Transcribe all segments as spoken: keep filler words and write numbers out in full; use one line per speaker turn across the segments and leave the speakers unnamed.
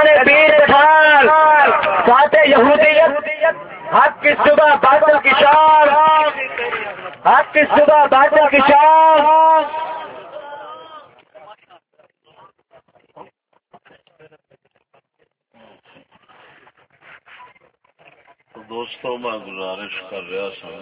اذان پیر پٹھان فاتح یہودیت حق کی صبح باطل کی شام حق کی صبح باطل کی شام.
دوستوں میں گزارش کر رہا سا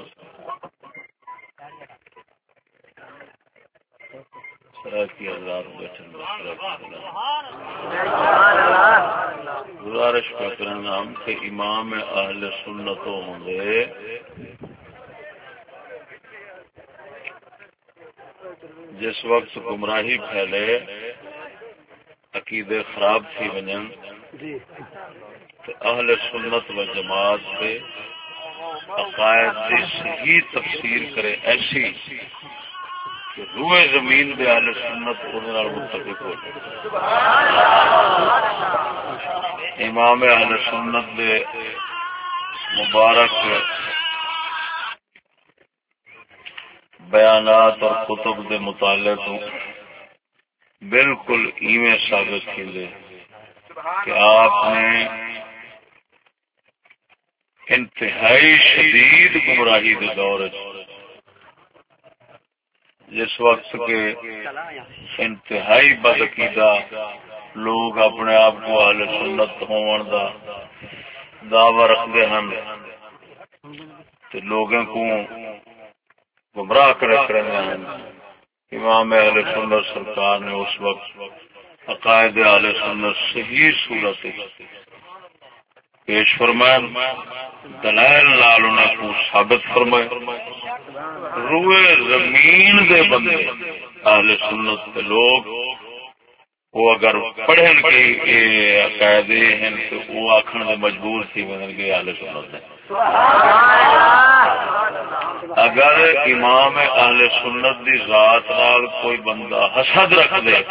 گزارش کر کرنا ہم کہ امام اہل سنت ہوں گے جس وقت گمراہی پھیلے عقیدے خراب تھی ونجن اہل سنت و جماعت سے عقائد کی صحیح تفسیر کرے ایسی کہ روئے زمین دے اہل سنت متفق ہو جائے. امام اہل سنت دے مبارک بیانات اور کتب دے مطالعے تو بالکل ایویں ثابت کیے کہ آپ نے انتہائی شدید گمراہی کے دور جس وقت کے انتہائی بدعقیدہ لوگ اپنے آپ کو اہل سنت ہون دا دعوی رکھتے ہیں تو لوگوں کو گمراہ کرتے ہیں. امام اہل سنت سرکار نے اس وقت عقائد اہل سنت صحیح صورت پیش فرمایا دلائل لال انہیں کو ثابت فرمائے. روئے زمین دے بندے اہل سنت کے لوگ وہ اگر پڑھن کے عقائد ہیں تو وہ آخر میں مجبور تھی بدل گئے اہل سنت ہے. اگر امام اہل سنت دی ذات نال کوئی بندہ حسد رکھ دے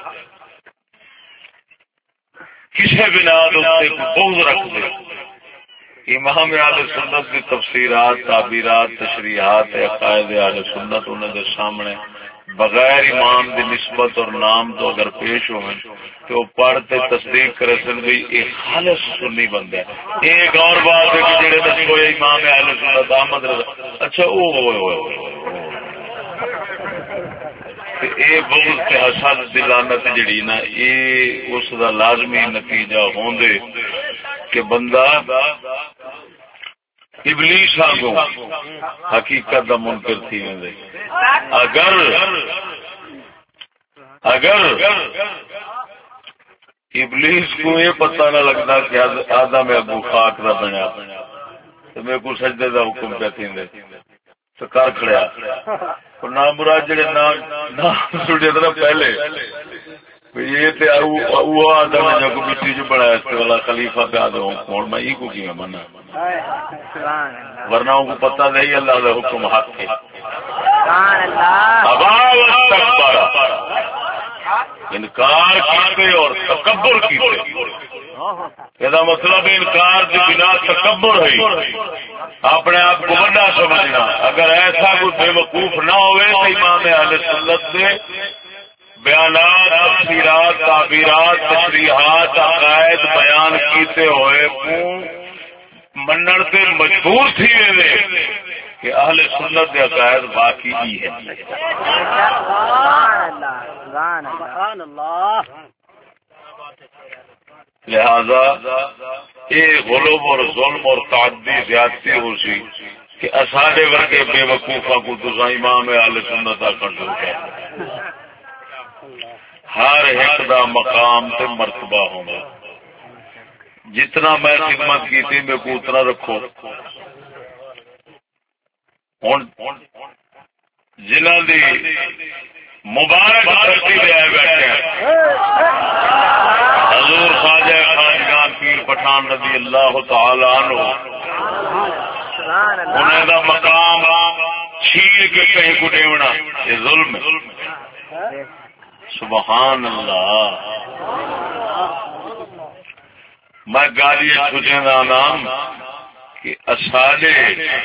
کسی بنا بغض رکھ دے امام اہل سنت کی تفسیرات تعبیرات تشریحات عقائد اہل سنت انہوں کے سامنے بغیر امام دی نسبت اور نام تو اگر پیش ہوئے تو وہ پڑھتے تصدیق کرے سن بھی یہ خالص سنی بندہ ہے. ایک اور بات ہے کہ جڑے دسو امام اہل سنت احمد رضا اچھا او اے بغض تے حسد دی لعنت جڑی نا یہ اس دا لازمی نتیجہ ہوندے کہ بندہ ابلیس آگو حقیقت دا منکر تھی ویندے. اگر اگر ابلیس کو یہ پتہ نہ لگتا کہ آدم ابو خاک دا بنیا تو میرے کو سجدے دا حکم پہ تھیندے تو کر کھڑیا نام مراد جڑے نام سنتے تھے نا پہلے یہ تے وہ آدم نے جو مٹی جو بنایا اس والا خلیفہ پہ آدم ہوں میں یہ کو کیا منا ورنہ ان کو پتہ نہیں اللہ کا حکم حق ہے. انکار کیتے اور تکبر کیتے یہ مطلب انکار کی بنا تکبر ہے اپنے آپ کو بڑا سمجھنا. اگر ایسا کوئی بے وقوف نہ ہوئے تو امام اہل سنت سے بیانات تفسیرات تعبیرات تشریحات عقائد بیان کیتے ہوئے منن تے مجبور تھی وے کہ اہل سنت کے عقائد باقی ہی ہے. لہذا یہ غلب اور ظلم اور تعدی زیادتی ہو سی کہ اساڈے ورگے بے وقوفاں کو تساں امام اہل سنت آکھن شروع کر. ہر ایک دا مقام تے مرتبہ ہوگا. جتنا میں خدمت کی تھی میں کو اتنا رکھو. ہوں جنہاں دی مبارک دھرتی دے آئے بیٹھے ہیں حضور خواجہ خواجگان پیر پٹھان رضی اللہ تعالی عنہ انہیں دا مقام چھین کے کہیں کو ڈیونا یہ ظلم ہے. سبحان اللہ. میں گالی چھوٹے دا نام کہ اسالے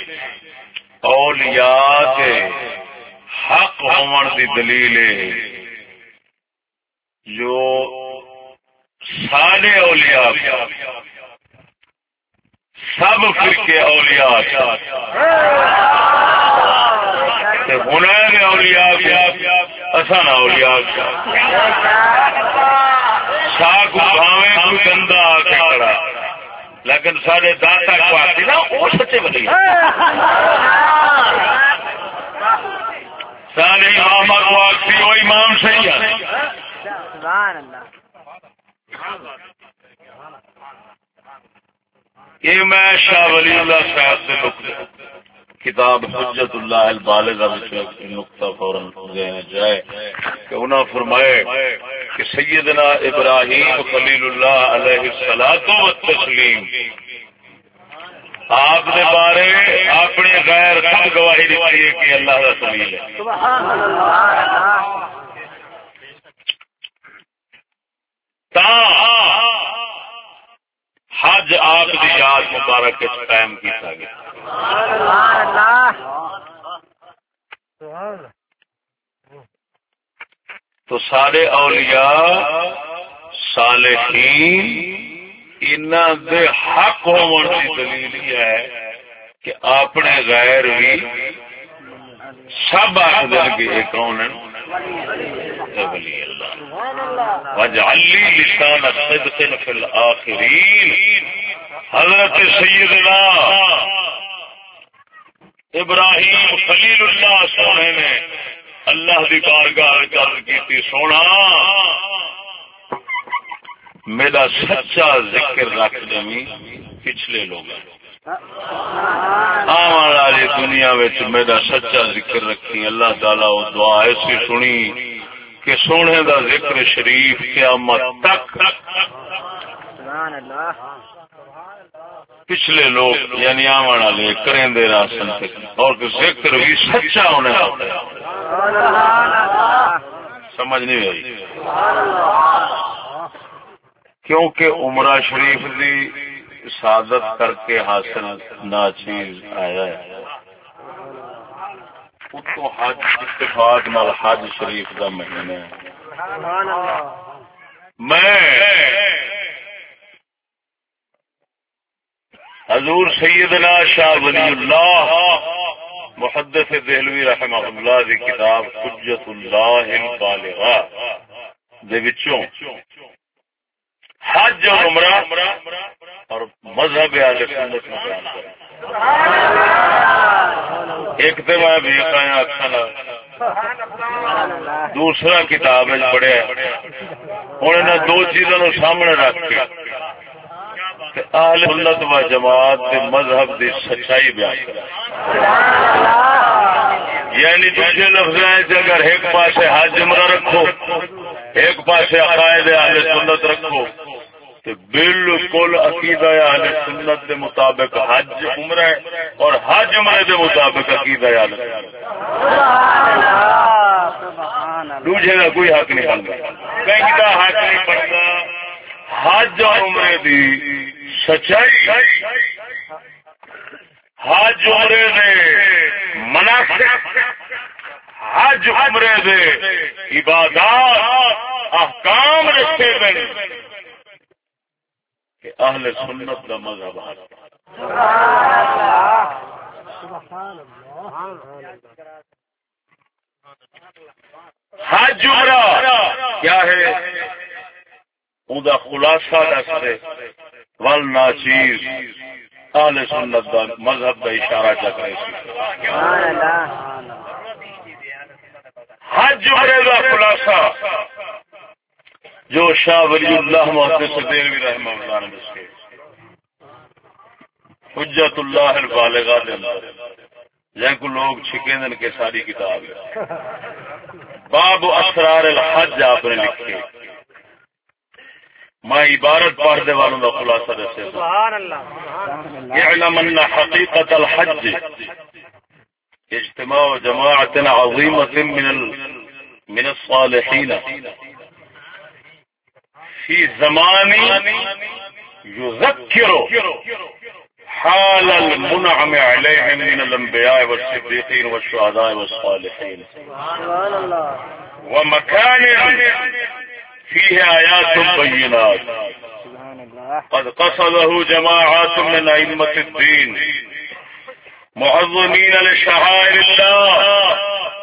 اولیاء کے حق ہون دی دلیل ہے جو سارے اولیاء سب فرقے اولیاء ہنین اولیاء اسان اولیاء ساگ بھاویں کوئی گندا آ کے کھڑا لیکن سارے داتا کو آتی نا وہ سچے بنے سارے امام کو آتی وہ امام صحیح ہے. یہ میں شاہ ولی اللہ صاحب سے نقطہ کتاب حجت اللہ البالغہ نقطہ فوراً جائے کہ انہوں نے فرمائے کہ سیدنا ابراہیم خلیل اللہ علیہ الصلوۃ والتسلیم آپ نے بارے اپنے غیر سب گواہی دیتی ہے کہ اللہ کا خلیل ہے. حج آپ کی یاد مبارک قائم کیا گیا. تو سارے اولیاء صالحین انہاں دے حق ہون کی دلیل یہ ہے کہ اپنے غیر بھی سب آخر کے ایک کون ہے ولی اللہ. واجعل لی لسان صدق فی الآخرین. حضرت سیدنا ابراہیم خلیل اللہ سونے نے اللہ کی بارگاہ عرض کی سونا میرا سچا ذکر رکھ دمی پچھلے لوگ آنے والی دنیا میں میرا سچا ذکر رکھی. اللہ تعالیٰ وہ دعا ایسی سنی کہ سونے دا ذکر شریف قیامت تک پچھلے لوگ یعنی آنے والے کریں دے راسن اور ذکر بھی سچا ہونے والا. سمجھ نہیں آئی کیونکہ عمرہ شریف کی سعادت کر کے حاصل ناچیز آیا ہے تو حج اتفاق نال حج شریف کا مہینہ ہے. میں حضور سیدنا شاہ ولی اللہ محدث دہلوی رحمہ اللہ کی کتاب حجت اللہ البالغہ دے وچوں حج اور عمرہ اور مذہب اہل سنت میں بیان کریں. ایک تو میں بھی اکھاں دوسرا کتاب پڑھیا ہوں انہوں دو چیزوں کو سامنے رکھ کے اہل سنت و جماعت کے مذہب کی سچائی بیان کریں. یعنی دوسرے لفظ اگر ایک پاسے حج عمرہ رکھو ایک پاسے عقائد اہل سنت رکھو تو بالکل عقیدہ اہل سنت کے مطابق حج عمرہ ہے اور حج عمرے کے مطابق عقیدہ اہل سنت. دوسرے کا کوئی حق نہیں بنتا کہیں کا حق نہیں بنتا. حج اور عمرے دی سچائی حج عمرے دے مناسب حج عمرے دے عبادات احکام رکھے گئے کہ اہل سنت کا مذہب ہے. حج عمرہ کیا ہے ان کا خلاصہ دستے ول ناچیز اہل سنت کا مذہب کا اشارہ چک رہے تھے. حج عمرے کا خلاصہ جو شاہ ولی اللہ محدث دہلوی رحمہ اللہ نے دسے حجت اللہ البالغہ دے اندر جن کو لوگ چھکیندن کے ساری کتاب ہے. باب اسرار الحج آپ نے لکھے میں عبارت پڑھنے والوں کا خلاصہ دسے اعلم ان حقیقت الحج اجتماع جماعت عظیمۃ من من الصالحین فی زمان یذکر حال المنعم علیہم من الانبیاء والصدیقین والشہداء والصالحین ومکان فيه آيات بينات قد قصده جماعات من أئمة الدين معظمين لشعائر الله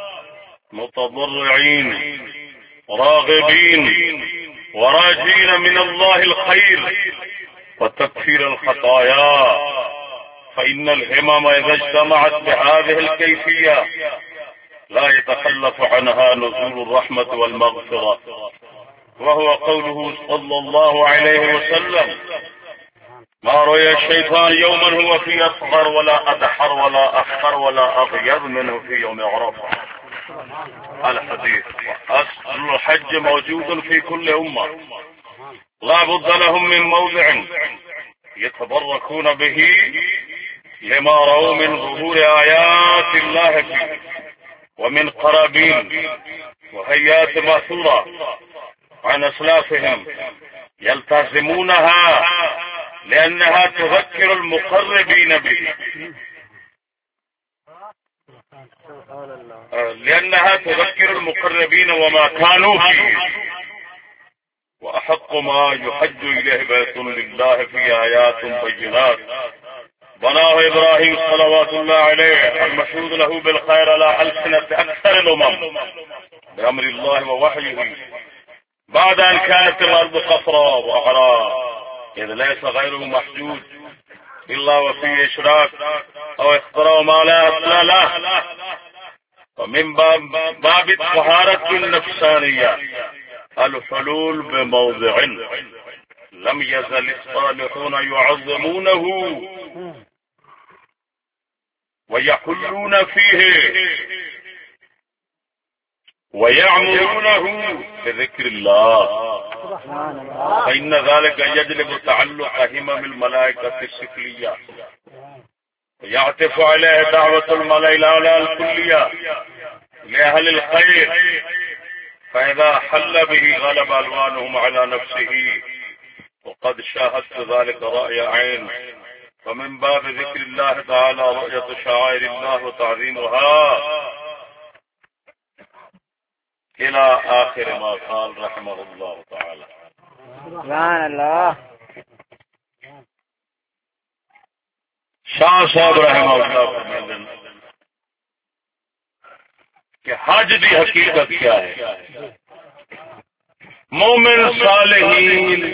متضرعين راغبين وراجين من الله الخير وتكفير الخطايا، فإن الهمم إذا اجتمعت بهذه الكيفية لا يتخلف عنها نزول الرحمة والمغفرة، وهو قوله صلى الله عليه وسلم: ما رؤي الشيطان يوما هو فيه أصغر ولا أدحر ولا أحقر ولا أغيظ منه في يوم عرفة. الحديث. أصل الحج موجود في كل أمة، لا بد لهم من موضع يتبركون به لما رأوا من ظهور آيات الله فيه ومن قرابين وهيات مأثورة عن أسلافهم يلتزمونها لأنها تذكر المقربين به لأنها تذكر المقربين وما كانوا فيه، وأحق ما يحج إليه بيت لله في آيات بينات بناه إبراهيم صلوات الله عليه المشهود له بالخير على ألسنة أكثر الأمم بأمر الله ووحيه، بعد أن كانت الأرض قصرا وأغرا، إذ ليس غيره محجوج إلا وفيه إشراك أو اختراع ما لا أصل له. ومن باب الطهارة النفسانية الحلول بموضع لم يزل الصالحون يعظمونه ويحلون فيه ويعمرونه بذكر الله، فإن ذلك يجلب تعلق همم الملائكة السفلية ويعطف عليه دعوة الملائكة الأعلى الكلية لأهل الخير، فإذا حل به غلب ألوانهم على نفسه، وقد شاهدت ذلك رأي عين. فمن باب ذكر الله تعالى رؤية شعائر الله وتعظيمها إلى آخر ما قال رحمه الله تعالى.
سبحان الله.
شاہ صاحب رحمہ اللہ فرماتے ہیں کہ حج کی حقیقت کیا ہے؟ مومن صالحین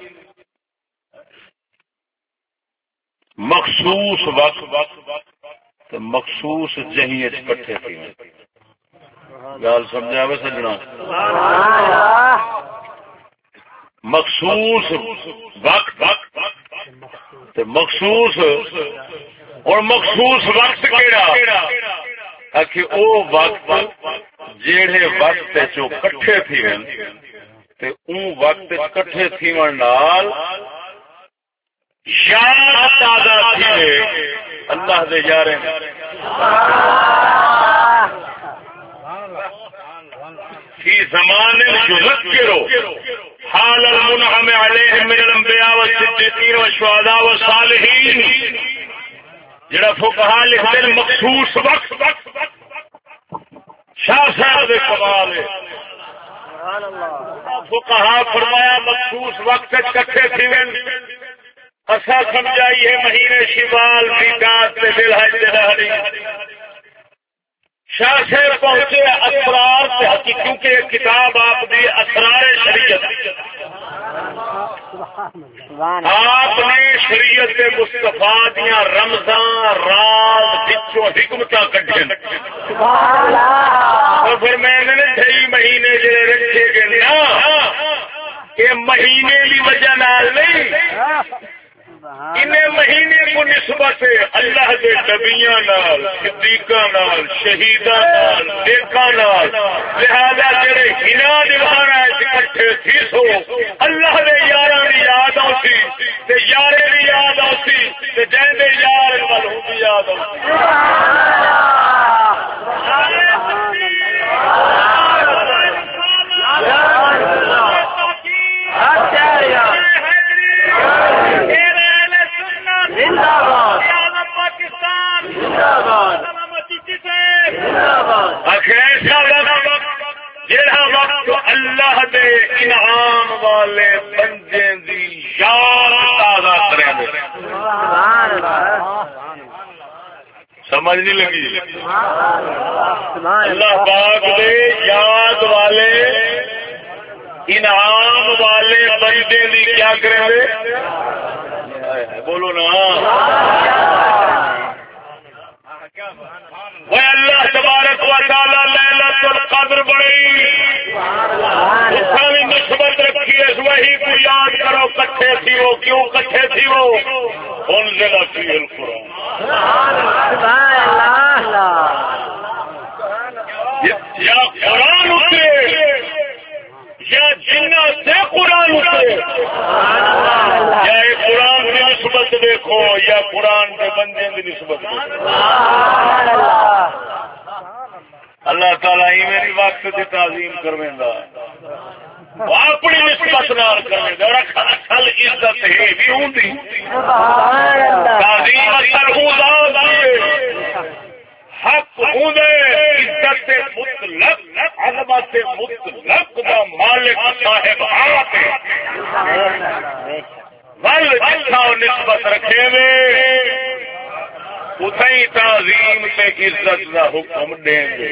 مخصوص وقت مخصوص جہیت کٹھے تھے. گال سمجھا وے سجنا؟ مخصوص وقت مخصوص اور مخصوص وقت کیڑا کہ او وقت جیڑے وقت چو کٹھے تھی تے اون وقت کٹھے تھیون نال یاد تازہ تھی اللہ دے یارے فی زمان یذکرو حال المنعم علیہم من الانبیاء والصدیقین والشہداء والصالحین. جڑا فقہا لکھتے ہیں مخصوص وقت شاہ صاحب دے کمال ہے. فقہا فرمایا مخصوص وقت کٹھے تھی اسا سمجھائی ہے مہینے شوال میقات تے ذی الحج دہری. شاہ صاحب پہنچے اسرار سے، کیونکہ یہ کتاب آپ دی اسرار شریعت، آپ نے شریعت مصطفیٰ دیا رمضان راز جچوں حکمتاں کڈھن اور پھر میں نے ڈھائی مہینے جڑے رکھے گئے نا کہ مہینے کی وجہ نال نہیں، انہیں مہینے کو نسبت اللہ کے نبیاں نال صدیقاں نال شہیداں نال نیکاں نال، لہذا جڑے ہنا نبھانا اکٹھے تھی سو اللہ دے یاراں دی یاد آتی تے یارے دی یاد آتی تے جیندے یار نال ہوں دی یاد آتی. جہاں وقت اللہ دے انعام والے بندے دی یاد تازہ کریں گے. سمجھ نہیں لگی؟ اللہ پاک دے یاد والے انعام والے بندے دی کیا کریں گے؟ بولو نا. وہ اللہ تبارک و تعالی لیلۃ القدر بڑی بھی نسبت رکھی ہے. وہی کو یاد کرو کٹھے تھی وہ کیوں کٹھے تھی وہ انزل فیہ القرآن. یا قرآن اترے یا جنہ سے قرآن اترے, یا قرآن کی نسبت دیکھو یا قرآن کے بندے کی نسبت دیکھو. اللہ تعالیٰ ہی میری وقت کی تعظیم کرویں گا, اپنی نسبت نال کریں گا. اصل عزت ہے بھی ہوں تعظیم اثر ہوں حق ہوں عزت مطلق عظمت مطلق دا مالک صاحب آپ ول جتھا نسبت رکھے وے اتھائی تعظیم سے عزت کا حکم دیں گے.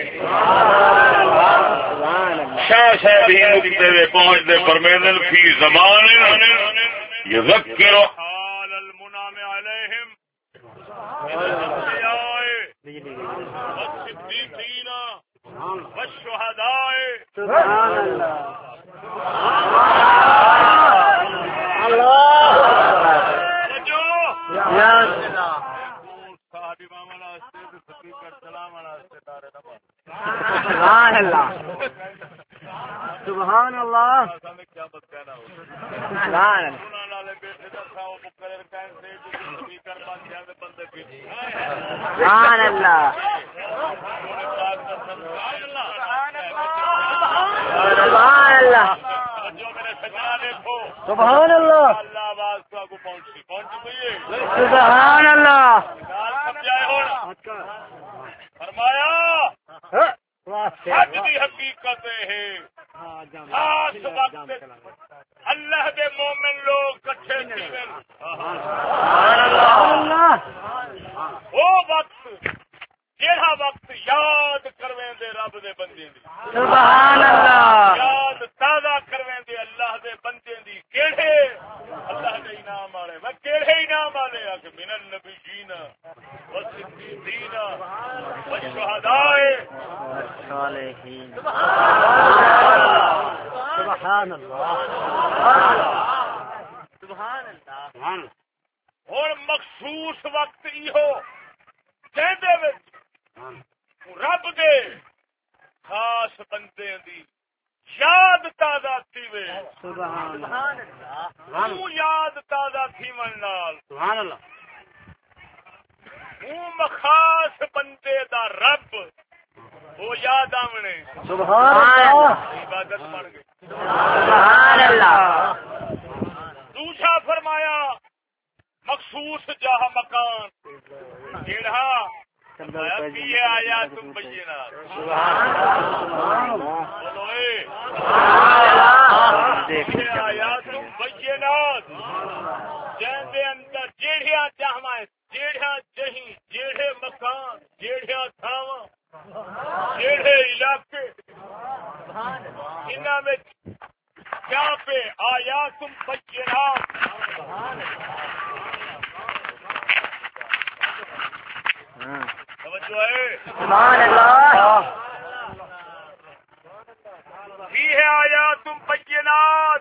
شاہ صاحب ہی نکتے ہوئے پہنچتے فرمیدن فی زمان یذکر حال المنعم علیہم والصدیقین والشہداء.
سبحان اللہ سبحان اللہ سبحان اللہ سبحان اللہ.
فرمایا حج کی حقیقت ہے خاص وقت اللہ دے مومن لوگ کٹھے تھے. وہ وقت جہاں وقت یاد کرویں دے رب دے بندے دی.
سبحان اللہ.
یاد تازہ کرویں دے اللہ دے بندے دی. کیڑے اللہ دے انعام والے میں کیڑے انعام والے آ کہ من النبیین والصدیقین والشہداء والصالحین. سبحان اللہ سبحان اللہ. اور مخصوص وقت ایہو کہندے وچ رب دے خاص بندے دی یاد تازہ تھی وے. سبحان اللہ. وہ یاد تازہ تھی من نال سبحان اللہ. وہ خاص بندے دا رب وہ یاد آونے سبحان اللہ عبادت بن گئی. سبحان اللہ. دوسرا فرمایا مخصوص جہاں مکان جڑا یہ آیا تم بینات آیا تم بینات جن دے اندر جیڑیاں جہاں جیڑیاں جہیں جیڑے مکان جیڑیاں تھاواں جیڑے علاقے انہاں میں کیا پہ آیا تم بینات. سبحان اللہ. فیہ آیات بینات.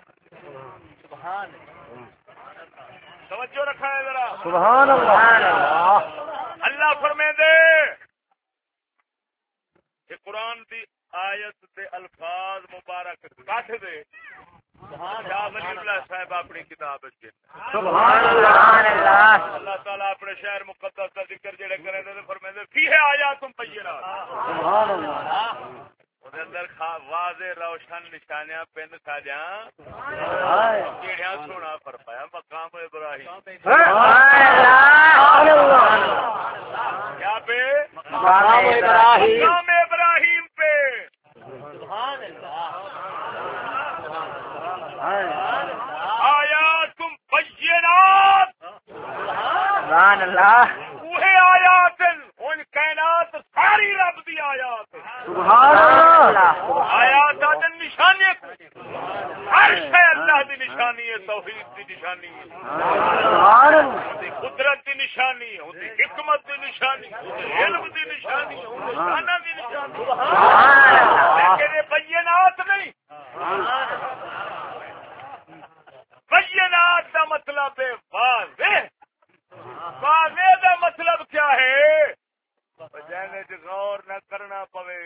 توجہ رکھا ہے ذرا. سبحان اللہ. اللہ فرمے دے کہ قرآن دی آیت دے الفاظ مبارک کٹ دے شاہ ولی اللہ صاحب اپنی کتاب سبحان اللہ. اللہ تعالیٰ اپنے شہر مقدس کا ذکر جڑے کرے دے فرمائے فیہ آیاتم بینات. سبحان اللہ. اودے اندر واضح روشن نشانیاں پن ساجاں جڑیاں سونا فرمایا مقام ابراہیم. سبحان اللہ. کیا پہ مقام ابراہیم. مقام ابراہیم پہ. سبحان اللہ.
سبحان اللہ
وہ آیات ان کائنات ساری رب دی آیات
سبحان اللہ
آیات نشانی ہر شے اللہ دی نشانی ہے توحید دی نشانی ہے
سبحان اللہ
قدرت دی نشانی ہے اس دی حکمت دی نشانی ہے علم دی نشانی ہے اس شانہ دی نشانی
سبحان اللہ
لیکن یہ بینات نہیں بینات کا مطلب ہے واضح واضح کا مطلب کیا ہے جانے غور نہ کرنا پوے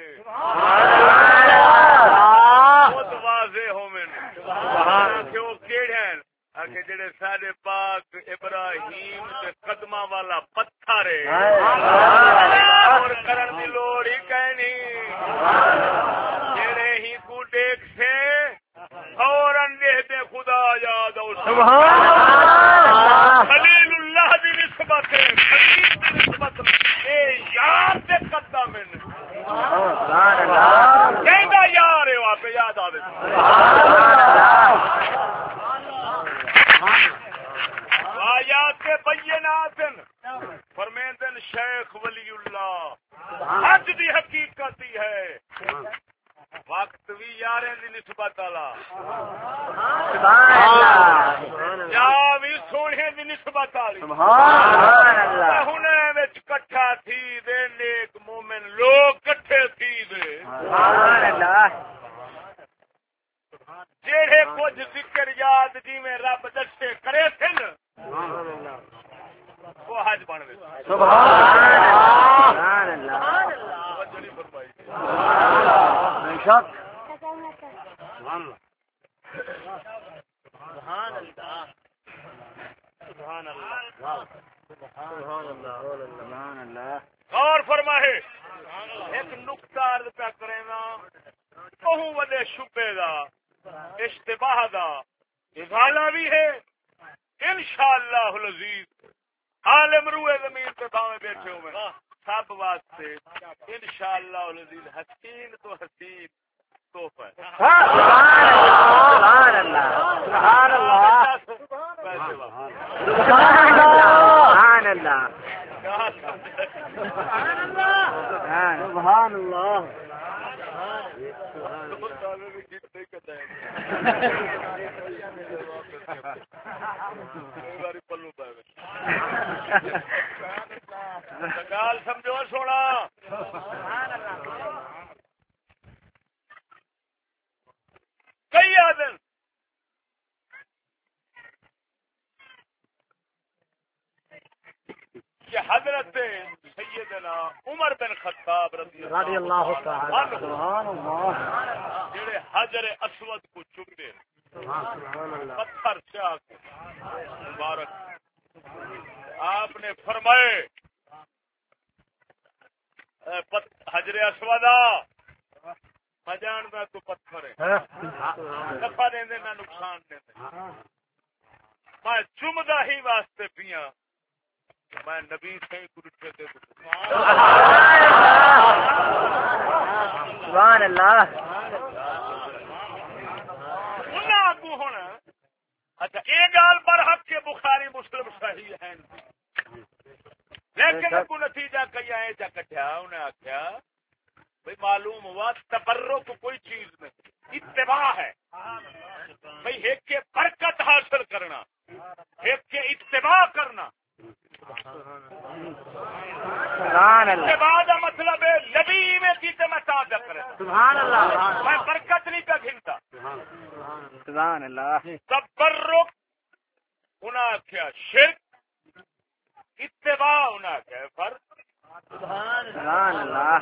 بہت واضح ہو میں کہ جڑے سارے پاک ابراہیم کے قدمہ والا پتھر ہے اور کرن دی لوڑ ہی کہنی جڑے ہی کو دیکھ سے فوراً دیکھتے خدا یاد اور
سبحان اللہ
خلیل اللہ دی نسبت ہے خلیل دی نسبت اے یار دے قدم میں
سبحان اللہ
کہندا یار ہے وہاں پہ یاد آوے آیات بینات فرمیندن شیخ ولی اللہ حج دی حقیقت ہی ہے وقت بھی یاریں دی نسبت والا
سبحان اللہ
جا بھی سونے دی نسبت والی
سبحان اللہ
ہنے وچ کٹھا تھی دے نیک مومن لوگ کٹھے تھی دے
سبحان اللہ
جیڑے کچھ ذکر یاد جی میں رب دسے کرے تھے نا وہ حج بن گئے
سبحان اللہ بے شک
سبحان اللہ سبحان اللہ
سبحان اللہ
اور فرمائے ایک نقطہ عرض پہ کرے نا بہو وڈے شبے دا اشتباہ دا ازالہ بھی ہے انشاءاللہ العزیز عالم روئے زمین پہ بھاوے بیٹھے ہوئے سب واسطے انشاءاللہ العزیز حسین تو حسین تحفہ ہے
سبحان اللہ سبحان اللہ سبحان اللہ سبحان اللہ
گال سمجھو سونا کئی آدمی کہ حضرت سیدنا عمر بن خطاب رضی
اللہ تعالی سبحان اللہ
جڑے حجر اسود کو چومتے پتھر چاہ کے مبارک آپ نے فرمائے حجر اسود میں جانتا تو پتھر ہے نفع دیں دے نہ نقصان دیں دے میں چومدا ہی واسطے پیاں میں نبی سے کچھ دے
سبحان اللہ
انہاں کو ہونا اچھا یہ گال پر حق کے بخاری مسلم صحیح ہیں لیکن کو نتیجہ کیا ہے جا کٹیا انہیں آخیا بھائی معلوم ہوا تبرک کوئی چیز نہیں اتباع ہے بھائی ایک کے برکت حاصل کرنا ایک کے اتباع کرنا اتباع کا مطلب ہے نبی میں کیتے میں تابع کرے
سبحان اللہ
میں برکت نہیں کا گھنتا
سبحان اللہ
تبرک انہیں آخیا شرک اتباع انہیں آخیا فرق
سبحان اللہ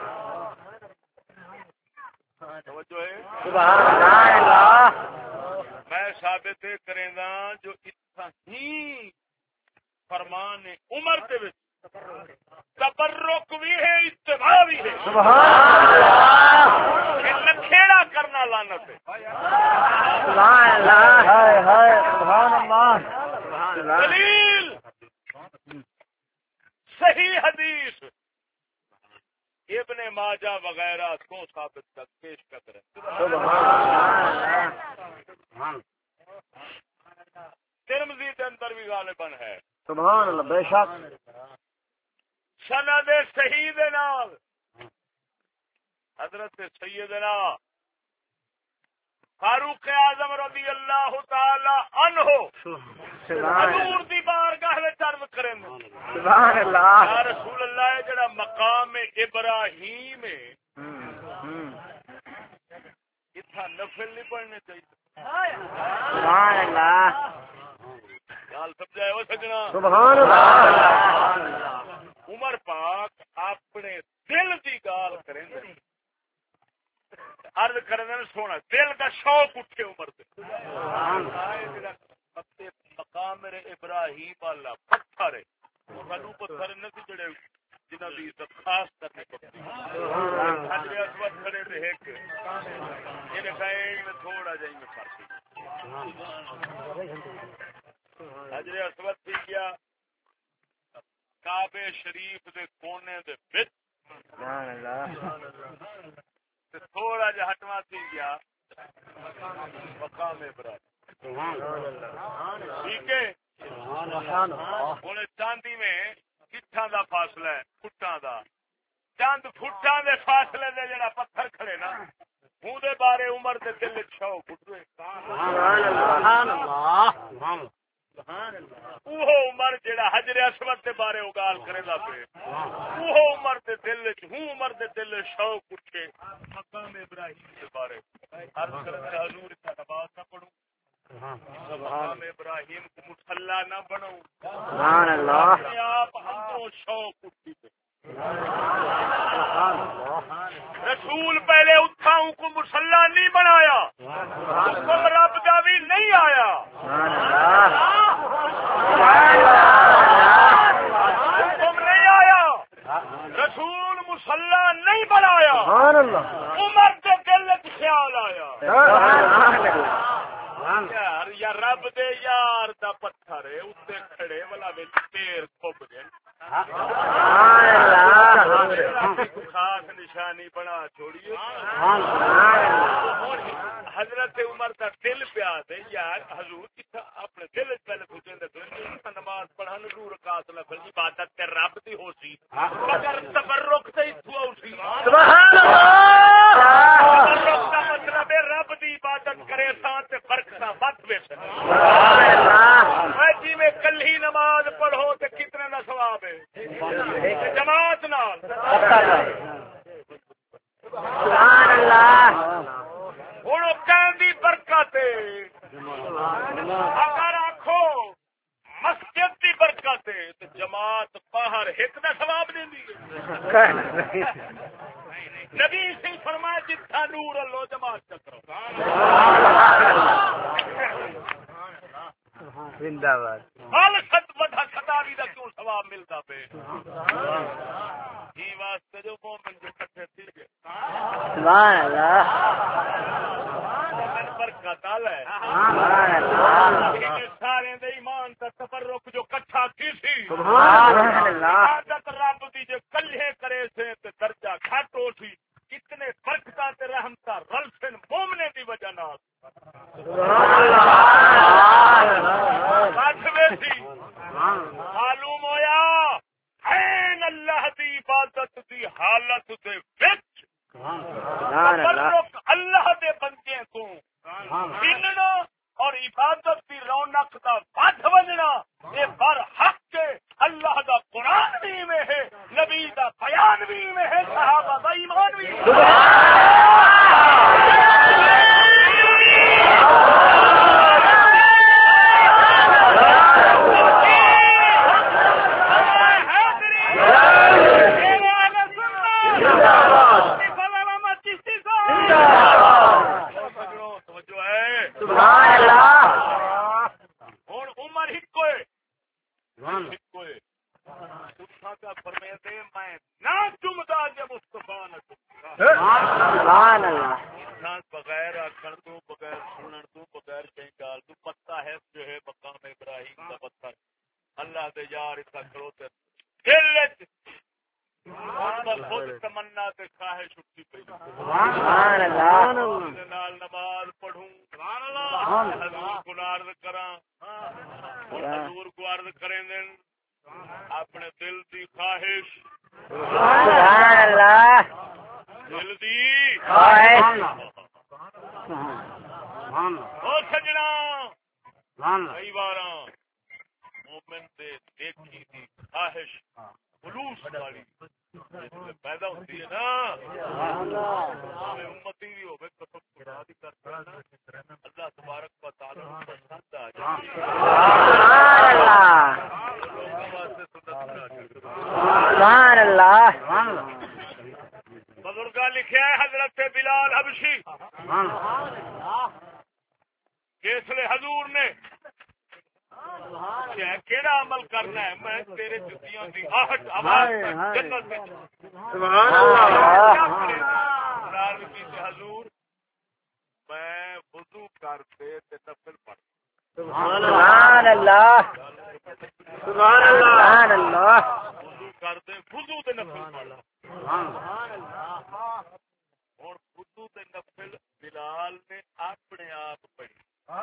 سبحان
اللہ
میں ثابت کریں گا جو اتنا ہی فرمان عمر کے وچ تبرک بھی ہے اتباع بھی ہے
سبحان اللہ
لکھیڑا کرنا لعنت ہے
سبحان اللہ ہائے ہائے سبحان اللہ
دلیل صحیح حدیث ابن ماجہ وغیرہ کو ثابت کر پیش کر رہے ترمذی کے اندر بھی غالباً ہے
سبحان اللہ بے شک
سند صحیح دے نال حضرت سیدنا فاروق اعظم رضی اللہ تعالی عنہ حضور دی بارگاہ وچ عرض کریں
سبحان اللہ
یا رسول اللہ جڑا مقام ابراہیم ہے اتھا نفل نہیں پڑھنے چاہیے
سبحان اللہ
گل سمجھائے ہو سجنا
سبحان اللہ
عمر پاک اپنے دل دی گال کریں عرض کرنے سونا دل کا شوق اٹھے عمر سے مقام میرے ابراہیم والا پتھر ہے سانو پتھر نہیں جڑے جنہاں دی عزت خاص کرنے پڑتی حضرت اسود کھڑے رہے کہ یہ کہیں میں تھوڑا جائیں میں فرق حضرت اسود تھی گیا کعبے شریف دے کونے دے وچ
سبحان اللہ
تھوڑا جا ہٹوا تھی گیا مقام ابراہیم ٹھیک ہے ہوں چاندی میں کٹھاں دا فاصلہ ہے فٹاں دا چند فٹاں دے فاصلے دے جڑا پتھر کھڑے نا ہوں دے بارے عمر دے دل شوق اٹھے
سبحان اللہ
وہ عمر جڑا حجر اسود دے بارے اگال کرے دا پے وہ عمر دے دل وچ ہوں عمر دے دل شوق اٹھے مقام ابراہیم دے بارے عرض کرے حضور کا نماز نہ پڑھوں مقام ابراہیم کو مصلی نہ بنوں
سبحان اللہ
اپنے آپ ہم کو شوق اٹھی تے رسول پہلے اٹھاؤں کو مصلی نہیں بنایا حکم رب کا بھی نہیں آیا حکم نہیں آیا رسول مصلی نہیں بنایا عمر کے دل میں خیال آیا یار یا رب دے یار دا پتھر ہے اتنے کھڑے والا پیر کھب گئے خاص نشانی بنا چھوڑیے حضرت عمر کا دل پیا دے یار حضور اپنے دل پہلے پوچھیں نماز پڑھا نور رکعت لفظ عبادت تے رب دی ہو سی مگر تبرک تے اتھو سی سبحان اللہ تبرک دا مطلب ہے رب دی عبادت کرے ساں تے فرق سا وقت وچ سبحان اللہ جی میں کل ہی نماز پڑھو تے کتنے دا ثواب ہے جماعت نال
سبحان اللہ
ہن کہن دی برکت اگر آکھو مسجد دی برکت ہے تو جماعت باہر ایک دا ثواب دیندی ہے نبی سے فرمایا جتھا نور اللہ جماعت چکرو
زندہ باد
حال خط بڑھا خطابی دا کیوں ثواب ملتا پہ ہی واسطے جو مومن جو کٹھے تھی گئے
سبحان اللہ
مومن برکت آل ہے
سبحان اللہ
سارے دے ایمان تا تفرق جو کٹھا کی سی
سبحان اللہ
عادت رب دی جو کلھے کرے سے تے درجہ گھٹ ہو سی اتنے برکتاں تے رحمتاں رل سن مومنے دی وجہ نال معلوم ہویا این اللہ دی عبادت دی حالت دے وچ تبرک اللہ دے بندے تو گننا اور عبادت دی رونق دا ود ونجنا یہ بر حق کے اللہ دا قرآن بھی میں ہے نبی دا بیان بھی میں ہے صحابہ دا ایمان بھی بغیر آخر تو بغیر سنن تو بغیر کہیں گال تو پتا ہے جو ہے مقام ابراہیم کا پتھر اللہ دے یار اس کا کروتے دل خود تمنا تے خواہش اٹھی پئی سبحان اللہ نال نماز پڑھوں سبحان اللہ حضور کو عرض کراں حضور کو عرض کریں دیں اپنے دل کی خواہش
سبحان اللہ
دل دی او سجنا کئی بار مومن دے دیکھی دی خواہش خلوص والی پیدا ہوتی ہے نا امتی بھی ہوگی قسم خدا دی کرتا ہے اللہ تبارک و تعالی پسند آ جائے
سبحان اللہ
بزرگا لکھا ہے حضرت بلال حبشی کیسلے حضور نے کیڑا عمل کرنا ہے میں تیرے جتیاں دی آہٹ آواز جنت میں سبحان اللہ حضور میں وضو کرتے تے نفل پڑھ
سبحان اللہ سبحان اللہ
وضو کرتے وضو تے نفل پڑھ سبحان اللہ اور وضو تے نفل بلال نے اپنے آپ پڑھی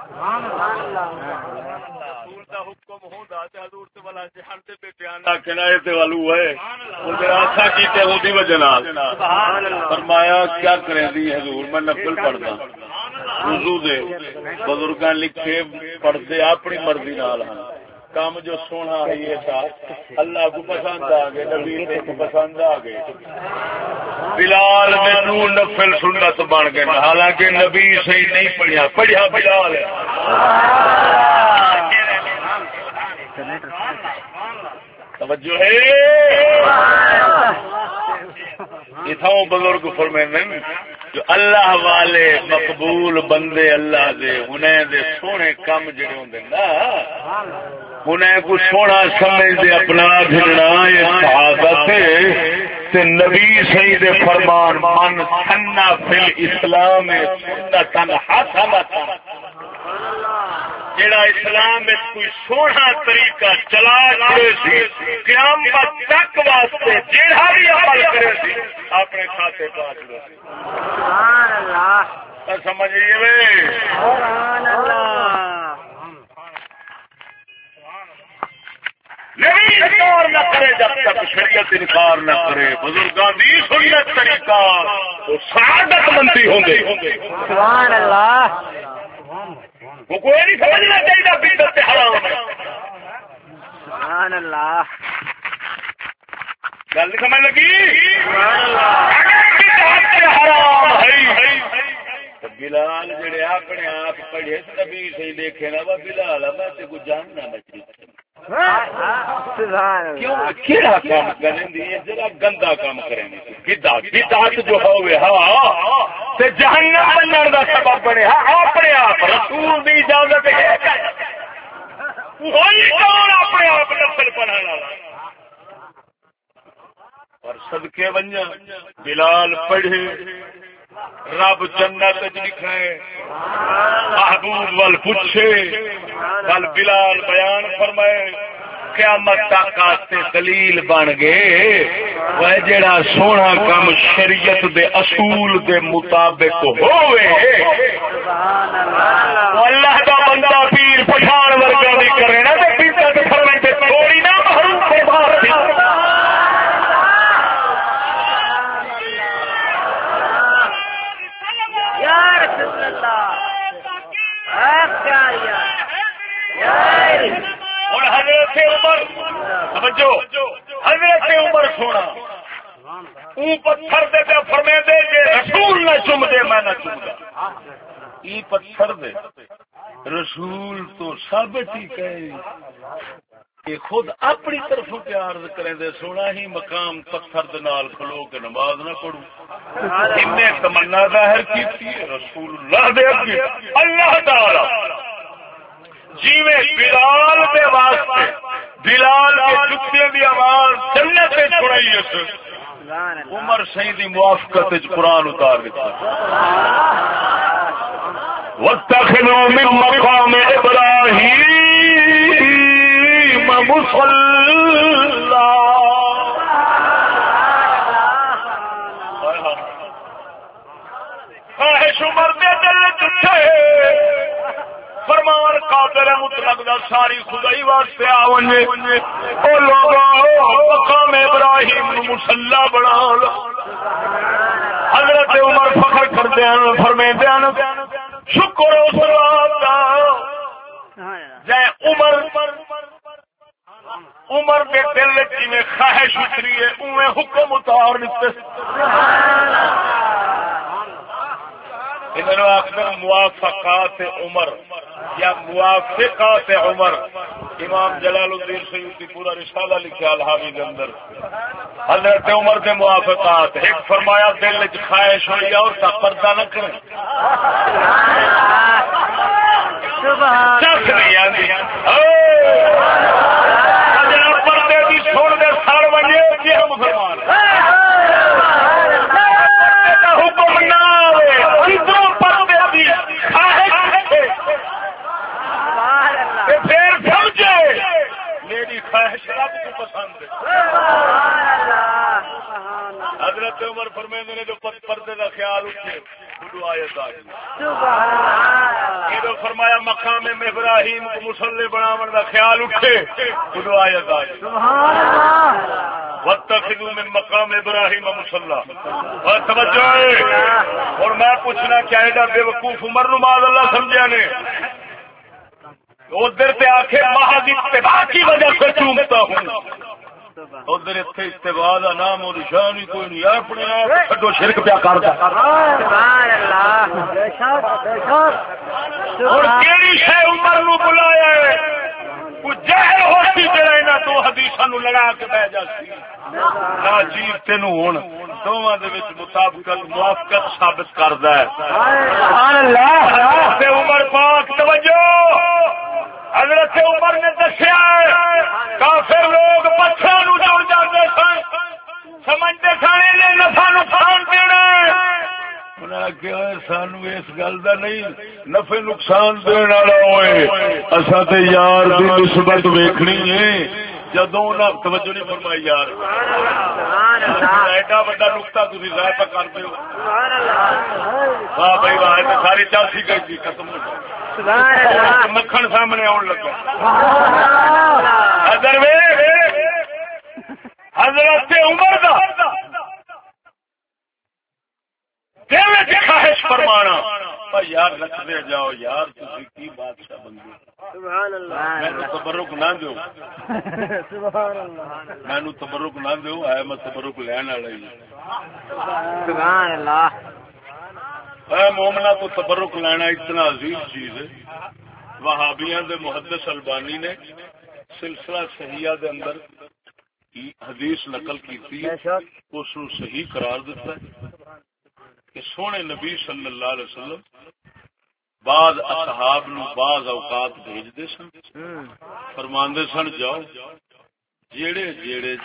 رسول دا حکم ہوندا تے حضور تے والا جہان دے بیٹیاں دا کنایت تے والو ہے ان دے آسا کیتے اودی وجہ نال فرمایا کیا کریں دی حضور میں نفل پڑھدا وضو دے بزرگاں لکھے پڑھدے اپنی مرضی نال ہن کام جو سونا ہے یہ تھا اللہ کو پسند آ گئے نبی کو پسند آ گئے بلال میں نو نفل سنت بن گئے حالانکہ نبی صحیح نہیں پڑھیا پڑھیا بلال ہے توجہ ہے اتھاؤں بزرگ فرمائیں جو اللہ والے مقبول بندے اللہ دے انہیں دے سونے کام جڑے ہوندے نا انہیں کو سونا سمجھ دے اپنا بھرنا یہ صحابت تے نبی صحیح دے فرمان من سنہ فی الاسلام سنتاً حسنتاً جڑا اسلام میں کوئی سونا طریقہ چلا کرے سی قیامت تک واسطے جڑا بھی عمل کرے سی اپنے کھاتے پاس لو
سبحان اللہ
سمجھیے وے
سبحان اللہ
نبی انکار نہ کرے جب تک شریعت انکار نہ کرے بزرگاں دی سنت طریقہ وہ سعادت مندی ہوں گے
سبحان اللہ
وہ کوئی نہیں سمجھنا چاہیے بدعت حرام ہے
سبحان اللہ
گل نہیں سمجھ لگی حرام ہے بلال جڑے اپنے آپ پڑھے نبی سے دیکھے نا وہ بلال میں تے کو جاننا بچی کیوں کیڑا کام کریں دی جڑا گندا کام کریں دی بدعت بدعت جو ہوے ہاں تے جہنم بنن دا سبب بنے ہاں اپنے آپ رسول دی اجازت ہے وہی کون اپنے آپ نفل پڑھن والا اور صدقے ونجا بلال پڑھے رب جنت لکھائے محبوب وال پوچھے ول بلال بیان فرمائے قیامت تک آستے دلیل بن گئے وہ جڑا سونا کام شریعت دے اصول دے مطابق ہوئے اللہ دا بندہ پیر پٹھان ورگا بھی کرے نا تے پیتا تے فرمائے تے تھوڑی نہ محروم سے باہر اور حضرت عمر سمجھو حضرت عمر سونا اون پتھر دے تے فرمے دے جے رسول نہ چم دے میں نہ چم دا ای پتھر دے رسول تو ثابت ہی کہے کہ خود اپنی طرف کے عرض کریں دے سونا ہی مقام پتھر دے نال کھلو کے نماز نہ پڑھوں انہیں تمنا ظاہر کی تھی رسول اللہ دے اگے اللہ تعالی جیویں بلال دے واسطے بلال کے جوتے دی آواز جنت سے چھڑائی اس عمر سید دی موافقت وچ قرآن اتار دیتا واتخذوا من مقام ابراہیم مصلی خواہش عمر دے دل جھے فرمان قادر مطلق دا ساری خدائی واسطے آونے او لوگوں مقام ابراہیم مصلی بنا حضرت عمر فخر کرتے ہیں فرمیندے ہیں شکر اس رات دا جے عمر عمر کے دل جی میں خواہش اتری ہے اوے حکم اتار دیتے انہوں آخر موافقات عمر یا موافقات عمر امام جلال الدین سیوطی پورا رسالہ لکھا الحاوی کے اندر حضرت عمر کے موافقات ایک فرمایا دل چ خواہش ہوئی اور تا پردہ نہ کریں چک نہیں آتی پردے کی چھوڑ دے سڑ بنے یہ مسلمان حکم نہ پھر سمجھے میری خواہش رب کو پسند ہے حضرت عمر فرمیندے نے جو پردے کا خیال اٹھے بڑو آیت آ گئی یہ فرمایا مقام ابراہیم کو مصلی بناون کا خیال اٹھے بڑو آیت آ گئی واتخذوا من مقام ابراہیم مصلی اور توجہ اور میں پوچھنا کیا ایڈا بے وقوف عمر نو معاذ اللہ سمجھا نے ادھر پہ آخر محض اتباع کی وجہ سے چومتا ہوں ادھر اتنے اتباع کا نام اور نشان ہی کوئی نہیں اپنے آپ چھڈو شرک پیا کرتا اور کیڑی شے عمر نو بلایا ہے کوئی جہل ہوتی جڑا انہاں دو حدیثاں نو لڑا کے بہ جاتی نا جیب تینوں ہن دوواں دے وچ مطابقت موافقت ثابت کردا ہے سبحان اللہ حضرت عمر پاک توجہ حضرت عمر نے دسیا کافر لوگ پتھراں نو جوڑ جاندے سن سمجھتے سن نے نفع نقصان دینا انہاں کہیا سانو اس گل دا نہیں نفع نقصان دین والا ہوئے اساں تے یار دی نسبت ویکھنی ہے جدوں نہ توجہ نہیں فرمائی یار سبحان اللہ ایڈا بڑا نقطہ تسی ظاہر پہ کرتے ہو سبحان اللہ واہ بھائی واہ تے ساری چاسی گئی تھی ختم ہو گئی سبحان اللہ مکھن سامنے آن لگا ادھر حضرت عمر دا دل وچ خواہش فرمانا یار رکھتے جاؤ یار تسی کی بادشاہ بن گئے سبحان اللہ میں تبرک نہ دیو سبحان اللہ میں تبرک نہ دیو اے میں تبرک لین والا ہی سبحان اللہ اے مومنا تو تبرک لینا اتنا عظیم چیز ہے وہابیاں دے محدث البانی نے سلسلہ صحیحہ دے اندر حدیث نقل کیتی ہے اس نو صحیح قرار دیتا ہے کہ سونے نبی صلی اللہ علیہ وسلم بعض اصحاب نو بعض اوقات بھیج دے سن فرماندے سن جاؤ جیڑے جیڑے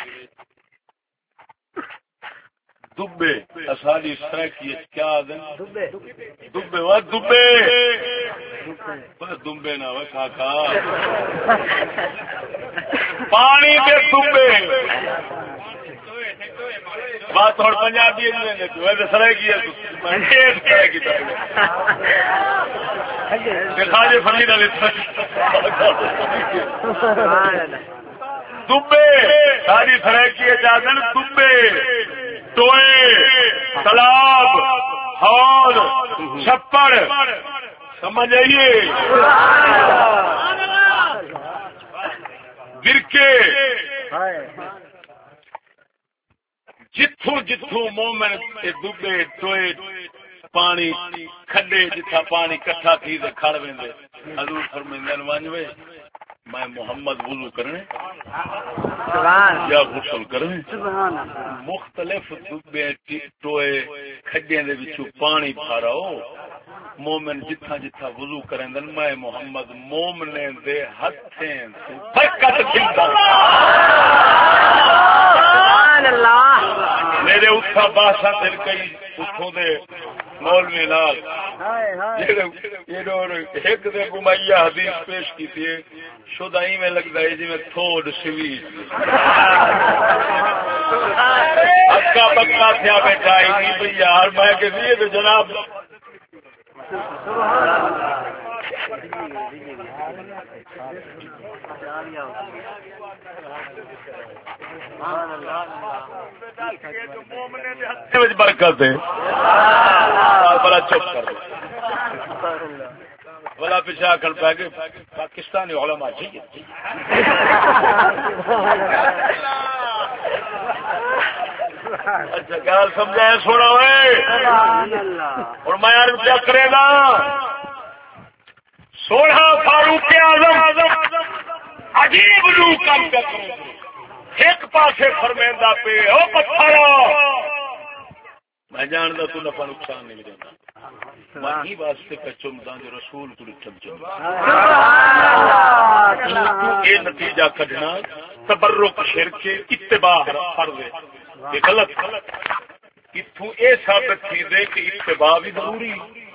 دبے اسالی سرہ کی کیا دن دبے دبے وہ دبے دبے نہ وہ کھاکا پانی دے دبے بات تھوڑ پنجابی ہے تو ایسے سرہ کی ہے سرہ کی دکھا جے فرید علی دبے ساری سرہ کی اجازن دبے ٹوئے تالاب حوض چھپڑ سمجھ آئیے برکے جتھوں جتھوں مومن دبے ٹوئے پانی کھڈے جتھا پانی کٹھا تھی تے کھڑ ویندے حضور فرماندے وانجوے میں محمد وضو کرنے یا غسل کرنے مختلف دبے ٹوئے کھڈیاں دے وچوں پانی بھراؤ مومن جتھا جتھا وضو کریں دن میں محمد مومنے دے ہتھیں برکت کھلدا سبحان اللہ میرے اتھا باسا دل کئی اتھوں دے مولوی نال ایک دے گمائیا حدیث پیش کی تھی شدائی میں لگتا ہے جی میں تھوڑ سوی اکا پکا تھیا بیٹھا ہی بھئی یار میں کہ تو جناب برکت ہے بڑا چپ کر بلا پیچھے آ کر پہ گئے پاکستانی علماء چاہیے اچھا گل سمجھایا سونا ہوئے اور میں یار کیا کرے گا سونا فاروق اعظم عجیب لو کام کر ایک پاسے فرمیندہ پہ او پتھر میں جانتا تو نفع نقصان نہیں دینا ماہی واسطے کچو مدان جو رسول کو لکھن چاہیے یہ نتیجہ کھڑنا تبرک شرک اتباع فرض ہے یہ غلط اتوں یہ ثابت تھی دے کہ اتباع بھی ضروری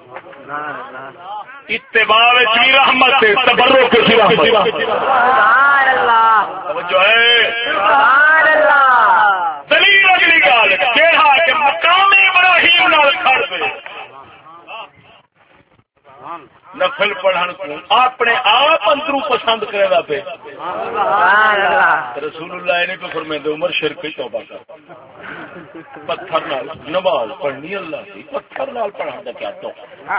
اتباع کی رحمت ہے تبرک کی رحمت جو ہے دلیل اگلی گل کہا کہ مقام ابراہیم نال کھڑ دے نفل پڑھن کو اپنے آپ اندروں پسند کرے گا پہ رسول اللہ نے تو فرمائے عمر شرک کی توبہ کر پتھر نال نماز پڑھنی اللہ کی پتھر نال پڑھا دا کیا تو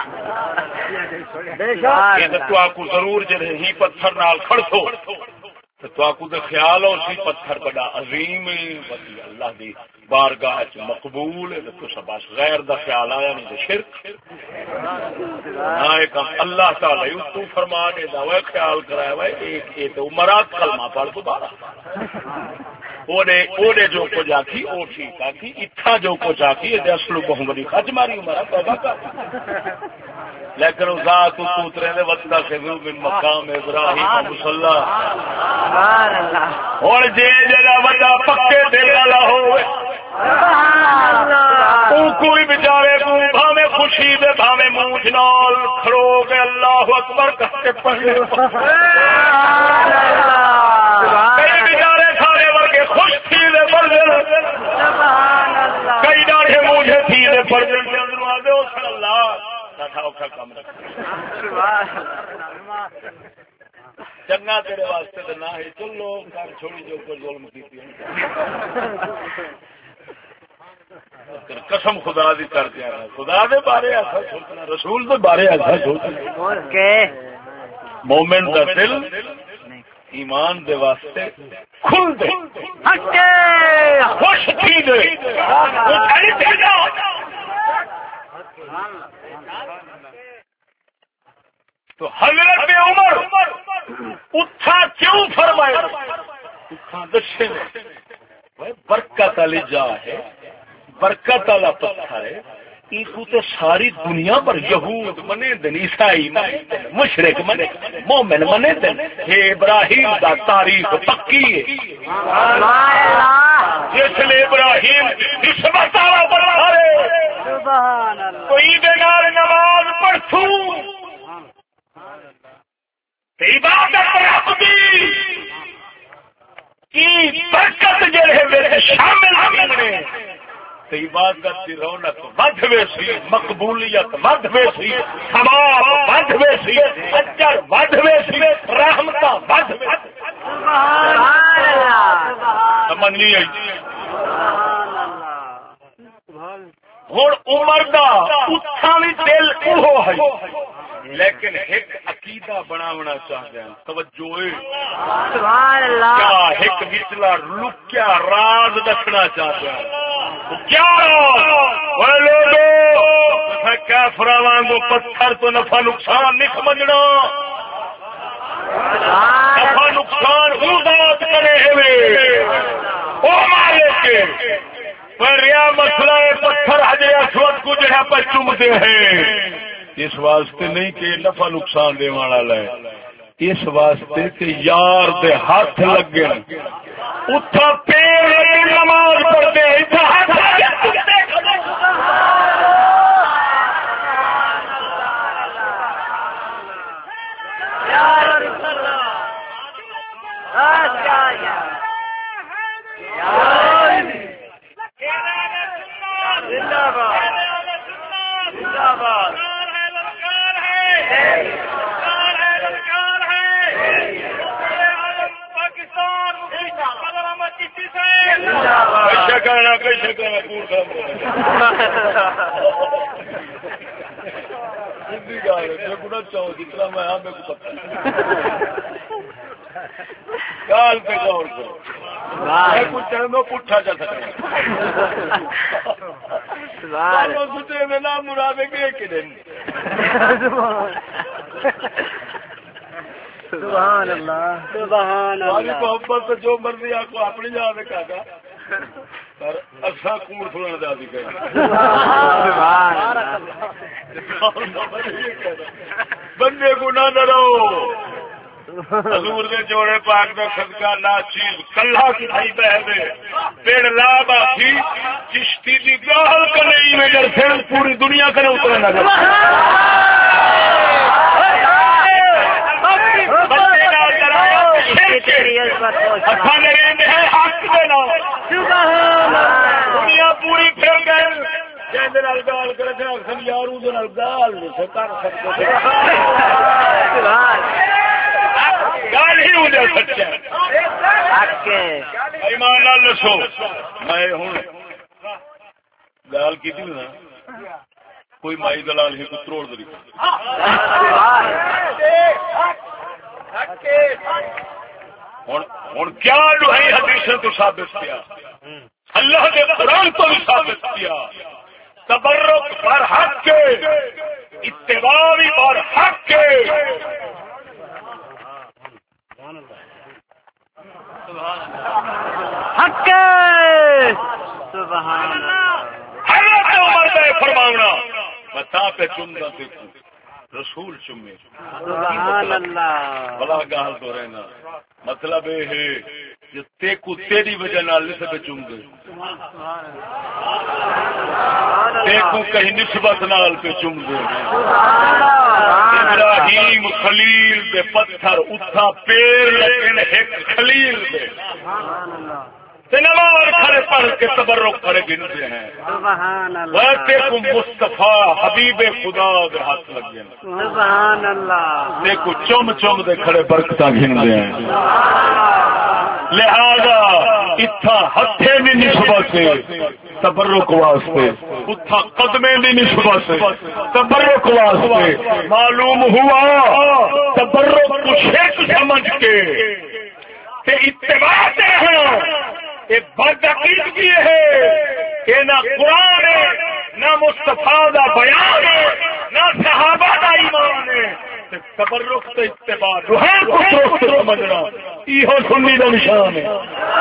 تو آپ کو ضرور جڑے ہی پتھر نال کھڑ تو تو آپ کو خیال اور سی پتھر بڑا عظیم ولی اللہ دی بارگاہ چ مقبول ہے تو سب غیر دا خیال آیا نہیں تو شرک ہاں ایک اللہ تعالی تو فرما دے دا وہ خیال کرایا ہوا ایک یہ تو مراد کلمہ پڑھ دوبارہ اونے اونے جو کو جاکی او ٹھیک آکی اتھا جو کو جاکی یہ اصل محمدی خج ماری عمرہ توبہ کر لیکن ذات پوترے دے وطنا سے من مقام ابراہیم مصلی سبحان اللہ اور جے جڑا بڑا پکے دل والا ہوے سبحان اللہ او کوئی بیچارے کو بھاوے خوشی دے بھاوے منہ نال کھڑو کے اللہ اکبر کہہ کے پڑھے سبحان اللہ کئی بیچارے سارے ورگے خوش تھی دے پڑھ دے سبحان اللہ کئی ڈاڑھے مجھے تھی دے پڑھ دے اندروں آ دے صلی اللہ چنگا تیرے واسطے تو نہ ہی چلو کر چھوڑی جو کوئی ظلم کی قسم خدا دی کر دیا خدا دے بارے ایسا سوچنا رسول دے بارے ایسا سوچنا مومن دا دل ایمان دے واسطے کھل دے خوش تھی دے تو حضرت عمر اٹھا کیوں فرمایا دشے برکت والی جا ہے برکت والا پتھر ہے تو ساری دنیا پر یہود منے دن عیسائی منے مشرق منے مومن منے دن ہے ابراہیم کا تاریخ پکی ہے جس نے ابراہیم نسبت والا بنا ہے کوئی بغیر نماز پڑھوں عبادت رب دی کی برکت جڑے شامل ہونے تے عبادت دی رونق ود ویسی مقبولیت ود ویسی ثواب ود ویسی اجر ود ویسی رحمت ود ویسی سبحان اللہ سمجھ نہیں آئی ہوں عمر دا اٹھا بھی دل وہ ہے لیکن ایک عقیدہ بناونا چاہتے ہیں توجہ سبحان اللہ کیا ایک وچلا لکیا راز دسنا چاہتے ہیں کیا کیفرا وانگو پتھر تو نفع نقصان نہیں سمجھنا نفع نقصان وہ بات کرے ہوئے وہ مالک پر یا مسئلہ پتھر حجر اسود کو جو ہے پر چومتے ہیں اس واسطے نہیں کہ نفع نقصان دے والا ہے اس واسطے کہ یار دے ہاتھ لگے اتھا پیر نماز پڑھتے اتھا ہاتھ لگے کیسے کرنا کیسے کرنا کوڑ گنا چاہو جتنا میں ہاں میرے کو پتا گال پہ غور کرو کچھ میں پٹھا چل سکتا سوچے میں نام مرادے گئے کہ نہیں
سبحان اللہ سبحان اللہ
محبت سے جو مرضی آپ کو اپنی جان رکھا گا پر اچھا کوڑ پھلن دا دی بندے کو نہ ڈرو حضور دے جوڑے پاک دا صدقہ لا چیز کلہ کی تھئی بہ دے پیڑ لا باسی چشتی دی گال کنے میں ڈر پھر پوری دنیا کرے اترے نہ ڈر بندے نال ڈرایا اچھا لگے ہے حق دے نال دنیا پوری پھر گئے گال کر یار گال نہیں کر سکتے گال ہی ہو جائے سچا ایمان نال دسو میں ہوں گال کی تھی نا کوئی مائی دلال ہی کو تروڑ دے ہوں کیا جو ہے حدیث تو ثابت کیا اللہ کے قرآن کو بھی ثابت کیا تبرک پر حق کے اتباع پر حق کے
حق کے سبحان اللہ
حضرت عمر کا فرمانا بتا پہ چمنا دیکھوں رسول چمے
سبحان اللہ
بلا گال تو رہنا مطلب یہ ہے جو تیکو تیری وجہ نال سے پہ چم گئے تیکو کہیں نسبت نال پہ چم گئے ابراہیم خلیل دے پتھر اتھا پیر لیکن ایک خلیل دے نماز کھڑے پڑھ کے تبرک کھڑے گنتے ہیں
سبحان اللہ
ویسے کو مصطفیٰ حبیب خدا دے ہاتھ لگ گئے
سبحان اللہ
دیکھو چم چم دے کھڑے برکتاں گھنتے ہیں لہذا اتھا ہتھے بھی نسبت سے تبرک واسطے اتھا قدمے بھی نسبت سے تبرک واسطے معلوم ہوا تبرک کو شرک سمجھ کے تے اتباع سے رہنا یہ بد عقیدگی ہے کہ نہ قرآن ہے نہ مصطفیٰ دا بیان ہے نہ صحابہ دا ایمان ہے تبرک تے اتباع روحاں کو درست سمجھنا یہ سنی دا نشان ہے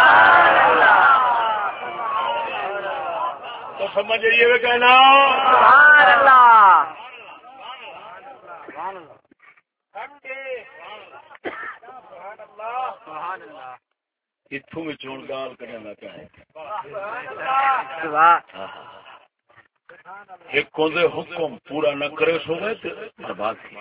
تو سمجھ رہی ہے کہنا
سبحان اللہ سبحان اللہ
اتوں میں چون گال کرنا چاہے ایک ہوندے حکم پورا نہ کرے سو گئے تو برباد تھی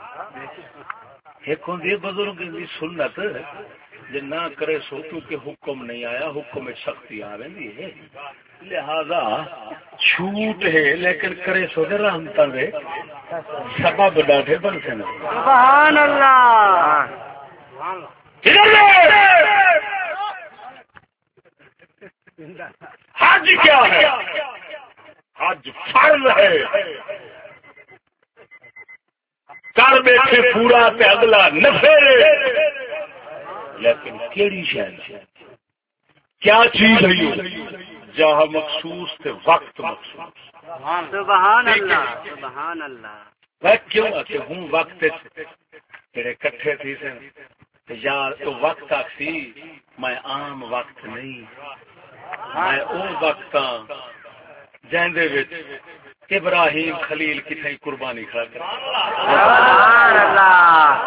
ایک ہوندے بزرگ کی سنت جو نہ کرے سو کیونکہ حکم نہیں آیا حکم میں سختی آ رہی ہے لہذا چھوٹ ہے لیکن کرے سو دے رحمتہ دے سبب ڈاٹے بن سے نا
سبحان اللہ
حج کیا ہے حج فرض ہے کر بیٹھے پورا تے اگلا نفرے لیکن کیڑی شاید کیا چیز ہے جہاں مخصوص تے وقت مخصوص
سبحان اللہ سبحان اللہ
میں کیوں آتے ہوں وقت تیرے کٹھے تھی سے یار تو وقت آخسی میں عام وقت نہیں میں او وقت جیندے وچ ابراہیم خلیل کتھائی قربانی کھڑا کر
سبحان اللہ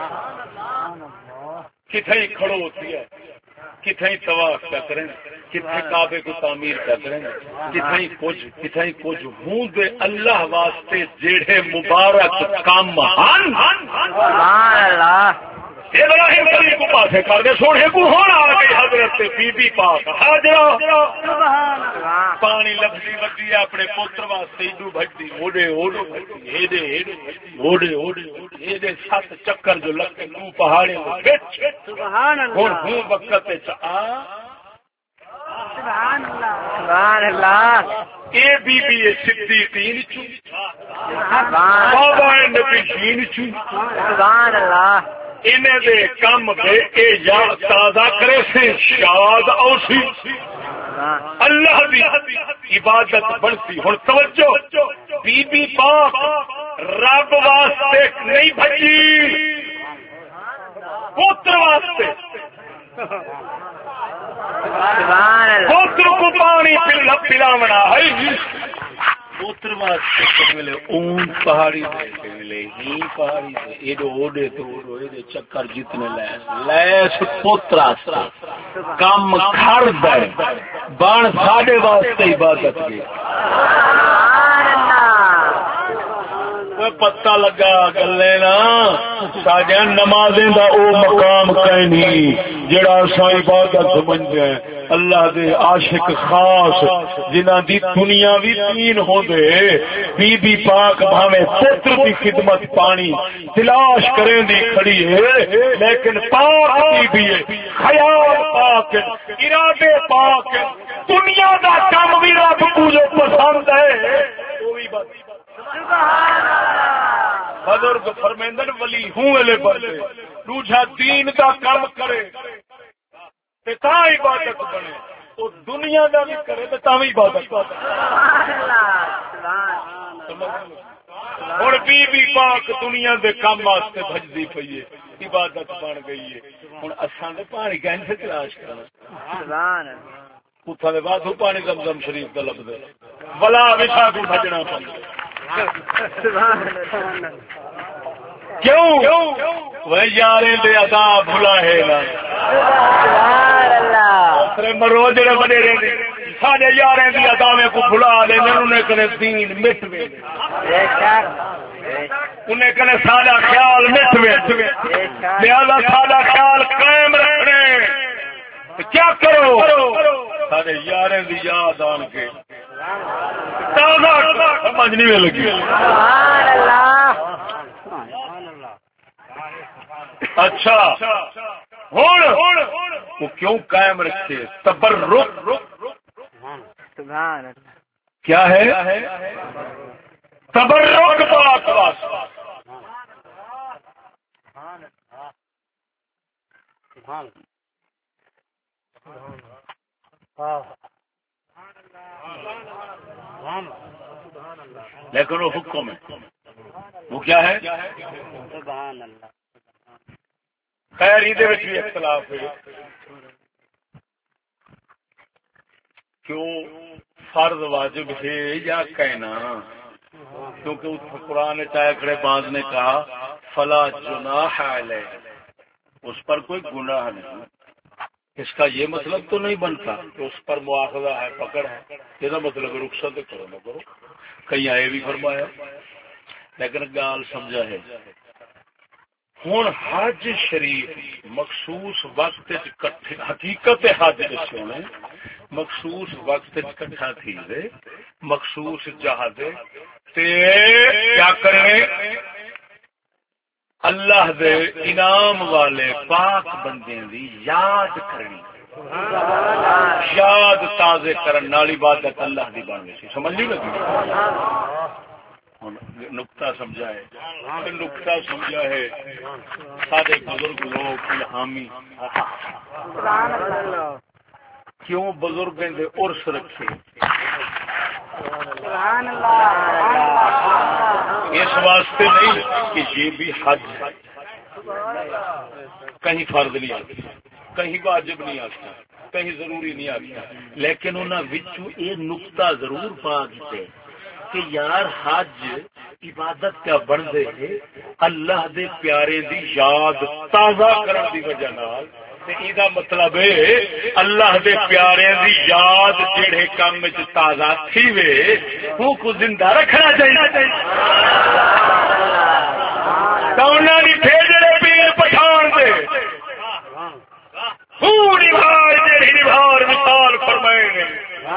کتھائی کھڑو ہوتی ہے کتھائی طواف کا کریں کتھائی کعبے کو تعمیر کا کریں کتھائی کچھ کتھائی کچھ ہوں دے اللہ واسطے جیڑے مبارک کام
سبحان اللہ
ابراہیم خلیل کو پاسے کر دے سونے کو ہونا آ گئی حضرت بی بی پاک حاضرہ پانی لفظی بچی اپنے پوتر واسطے ایڈو بھجتی اوڈے اوڈے ایڈے ایڈے اوڈے اوڈے ایڈے سات چکر جو لگتے کو پہاڑے
سبحان اللہ
ہوں وقت چا
سبحان اللہ
اے بی بی صدیقین چوں بابا نبیین چوں
سبحان اللہ
انہیں دے کم دے اے یا تازہ کرے سے شاد اوسی اللہ دی عبادت بنتی. ہن توجہ بی بی پاک رب واسطے نہیں بھجی پوتر واسطے پوتر کو پانی پلاونا ہے پوتر واسطے ملے اون پہاڑی دے ملے ہی پہاڑی دے ایڈو اوڈے تو اوڈے چکر جتنے لیس لیس پوترا کم گھر دے بان ساڈے واسطے عبادت گئے پتہ لگا گلے نا ساڈے نمازیں دا او مقام کہیں نہیں جڑا اساں عبادت سمجھدے ہیں. اللہ دے عاشق خاص جنہاں دی دنیا وی تین ہوندے بی بی پاک بھاویں پتر دی خدمت پانی تلاش کریں دی کھڑی ہے لیکن پاک بی بی ہے خیال پاک ارادے پاک دنیا دا کام وی رب کو جو پسند ہے وہ بھی بات بزرگ فرمیندن ولی ہوں ویلے بندے دوجا دین دا کام کرے تے تا عبادت بنے تو دنیا دا بھی کرے تے تا بھی عبادت ہن بی بی پاک دنیا دے کام واسطے بھجدی پئی ہے عبادت بن گئی ہے. ہن اساں دے پانی کہیں سے تلاش کرنا سبحان اللہ اتھا دے بعد پانی زمزم شریف دا لبدے ولا وچا بھی بھجنا پئی کیوں وہ یاریں دے ادا بھلا ہے نا مرو جڑے بڑے رہندے سارے یاریں دی اداویں کو بھلا لے انہیں کنے دین مٹ وے انہیں کنے سارا خیال مٹ وے لہذا سارا خیال قائم رکھنے کیا کرو سارے یاریں دی یاد آن کے سمجھ نہیں لگی. اچھا وہ کیوں قائم رکھتے تبرک کیا ہے تبرک پاک لیکن وہ حکم ہے وہ کیا ہے خیر یہ بھی اختلاف ہے کیوں فرض واجب ہے یا کہنا کیونکہ اس قرآن چاہے باز نے کہا فلا جناح علیہ اس پر کوئی گناہ نہیں. اس کا یہ مطلب تو نہیں بنتا کہ اس پر مواخذہ ہے پکڑ ہے یہ مطلب رخصت کرو نہ کرو کہیں آئے بھی فرمایا لیکن گال سمجھا ہے. ہوں حج شریف مخصوص وقت حقیقت حج دسونے مخصوص وقت کٹھا تھی دے مخصوص جہاد کیا کرنے اللہ دے انعام والے پاک بندے دی یاد کرنی یاد تازے کرن نال عبادت اللہ دی بن گئی سمجھ نہیں لگی. نقطہ سمجھا ہے نقطہ سمجھا ہے سارے بزرگ لوگ الہامی کیوں بزرگ دے عرس رکھے اس واسطے نہیں کہ یہ بھی حج ہے کہیں فرض نہیں آتا کہیں واجب نہیں آتا کہیں ضروری نہیں آتا لیکن انہوں وچوں یہ نقطہ ضرور پا دیتے کہ یار حج عبادت کیا بن دے اللہ دے پیارے دی یاد تازہ کرن دی وجہ نال ایدا مطلب ہے اللہ دے پیارے دی یاد جڑے کام وچ تازہ تھی وے وہ کو زندہ رکھنا چاہیے. تو انہاں دی بھیجڑے پیر پٹھان دے پوری بھار جڑی نبھار مثال فرمائے نے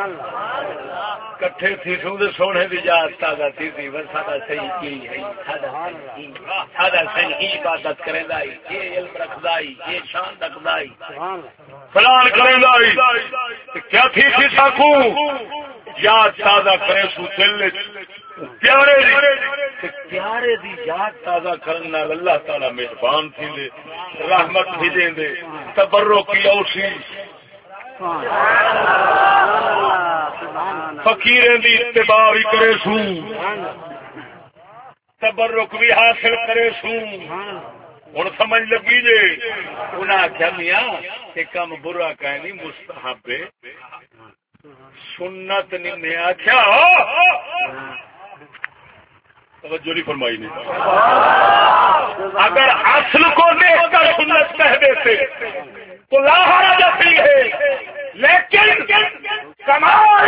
کٹھے تھی سو سونے دی یاد تازہ تھی تھی بس ساڈا صحیح کی ہے ساڈا صحیح عبادت کریندا ہے یہ علم رکھدا ہے یہ شان رکھدا ہے فلان کریندا ہے کیا تھی تھی ساکو یاد تازہ کرے سو دل پیارے پیارے دی یاد تازہ کرنا اللہ تعالی مہربان تھی دے رحمت بھی دیں دے تبرک کی اوسی فقیریں دی اتباع بھی کرے سو تبرک بھی حاصل کرے سو ہوں سمجھ لگی جے انہیں آخیا میاں یہ کام برا کہ نہیں مستحب سنت نے آخیا توجہ نہیں فرمائی نہیں اگر اصل کو دیکھ کر سنت کہہ دیتے تو لا حرج فیہ ہے لیکن کمال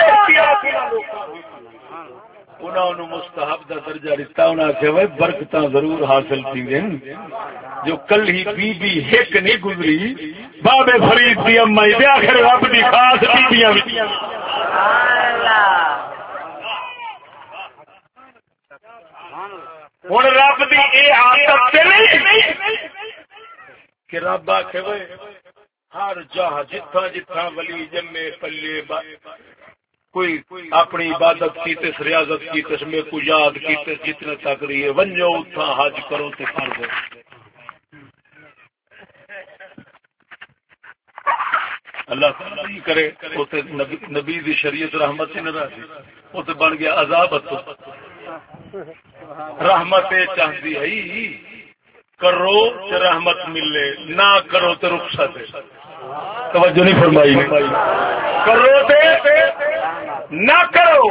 انہوں نے مستحب کا درجہ دیتا انہوں نے آخیا برکت ضرور حاصل تھی جو کل ہی بی بی ایک نہیں گزری بابے فرید دی اما آخر رب دی خاص بیبیاں ہوں رب دی یہ عادت نہیں کہ رب آخے ہر جہاں جتھا جتھا ولی جمے پلے کوئی اپنی عبادت کی تس ریاضت کی تس میں کو یاد کی تس جتنے تک رہی ہے ونجو اتھا حج کرو تے کر دو اللہ تعالی کرے وہ تے نبی دی شریعت رحمت سے نہ رہی وہ تے بن گیا عذاب تو رحمت چاہتی ہے کرو تے رحمت ملے نہ کرو تے رخصت ہے توجہ نہیں فرمائی کرو تے نہ کرو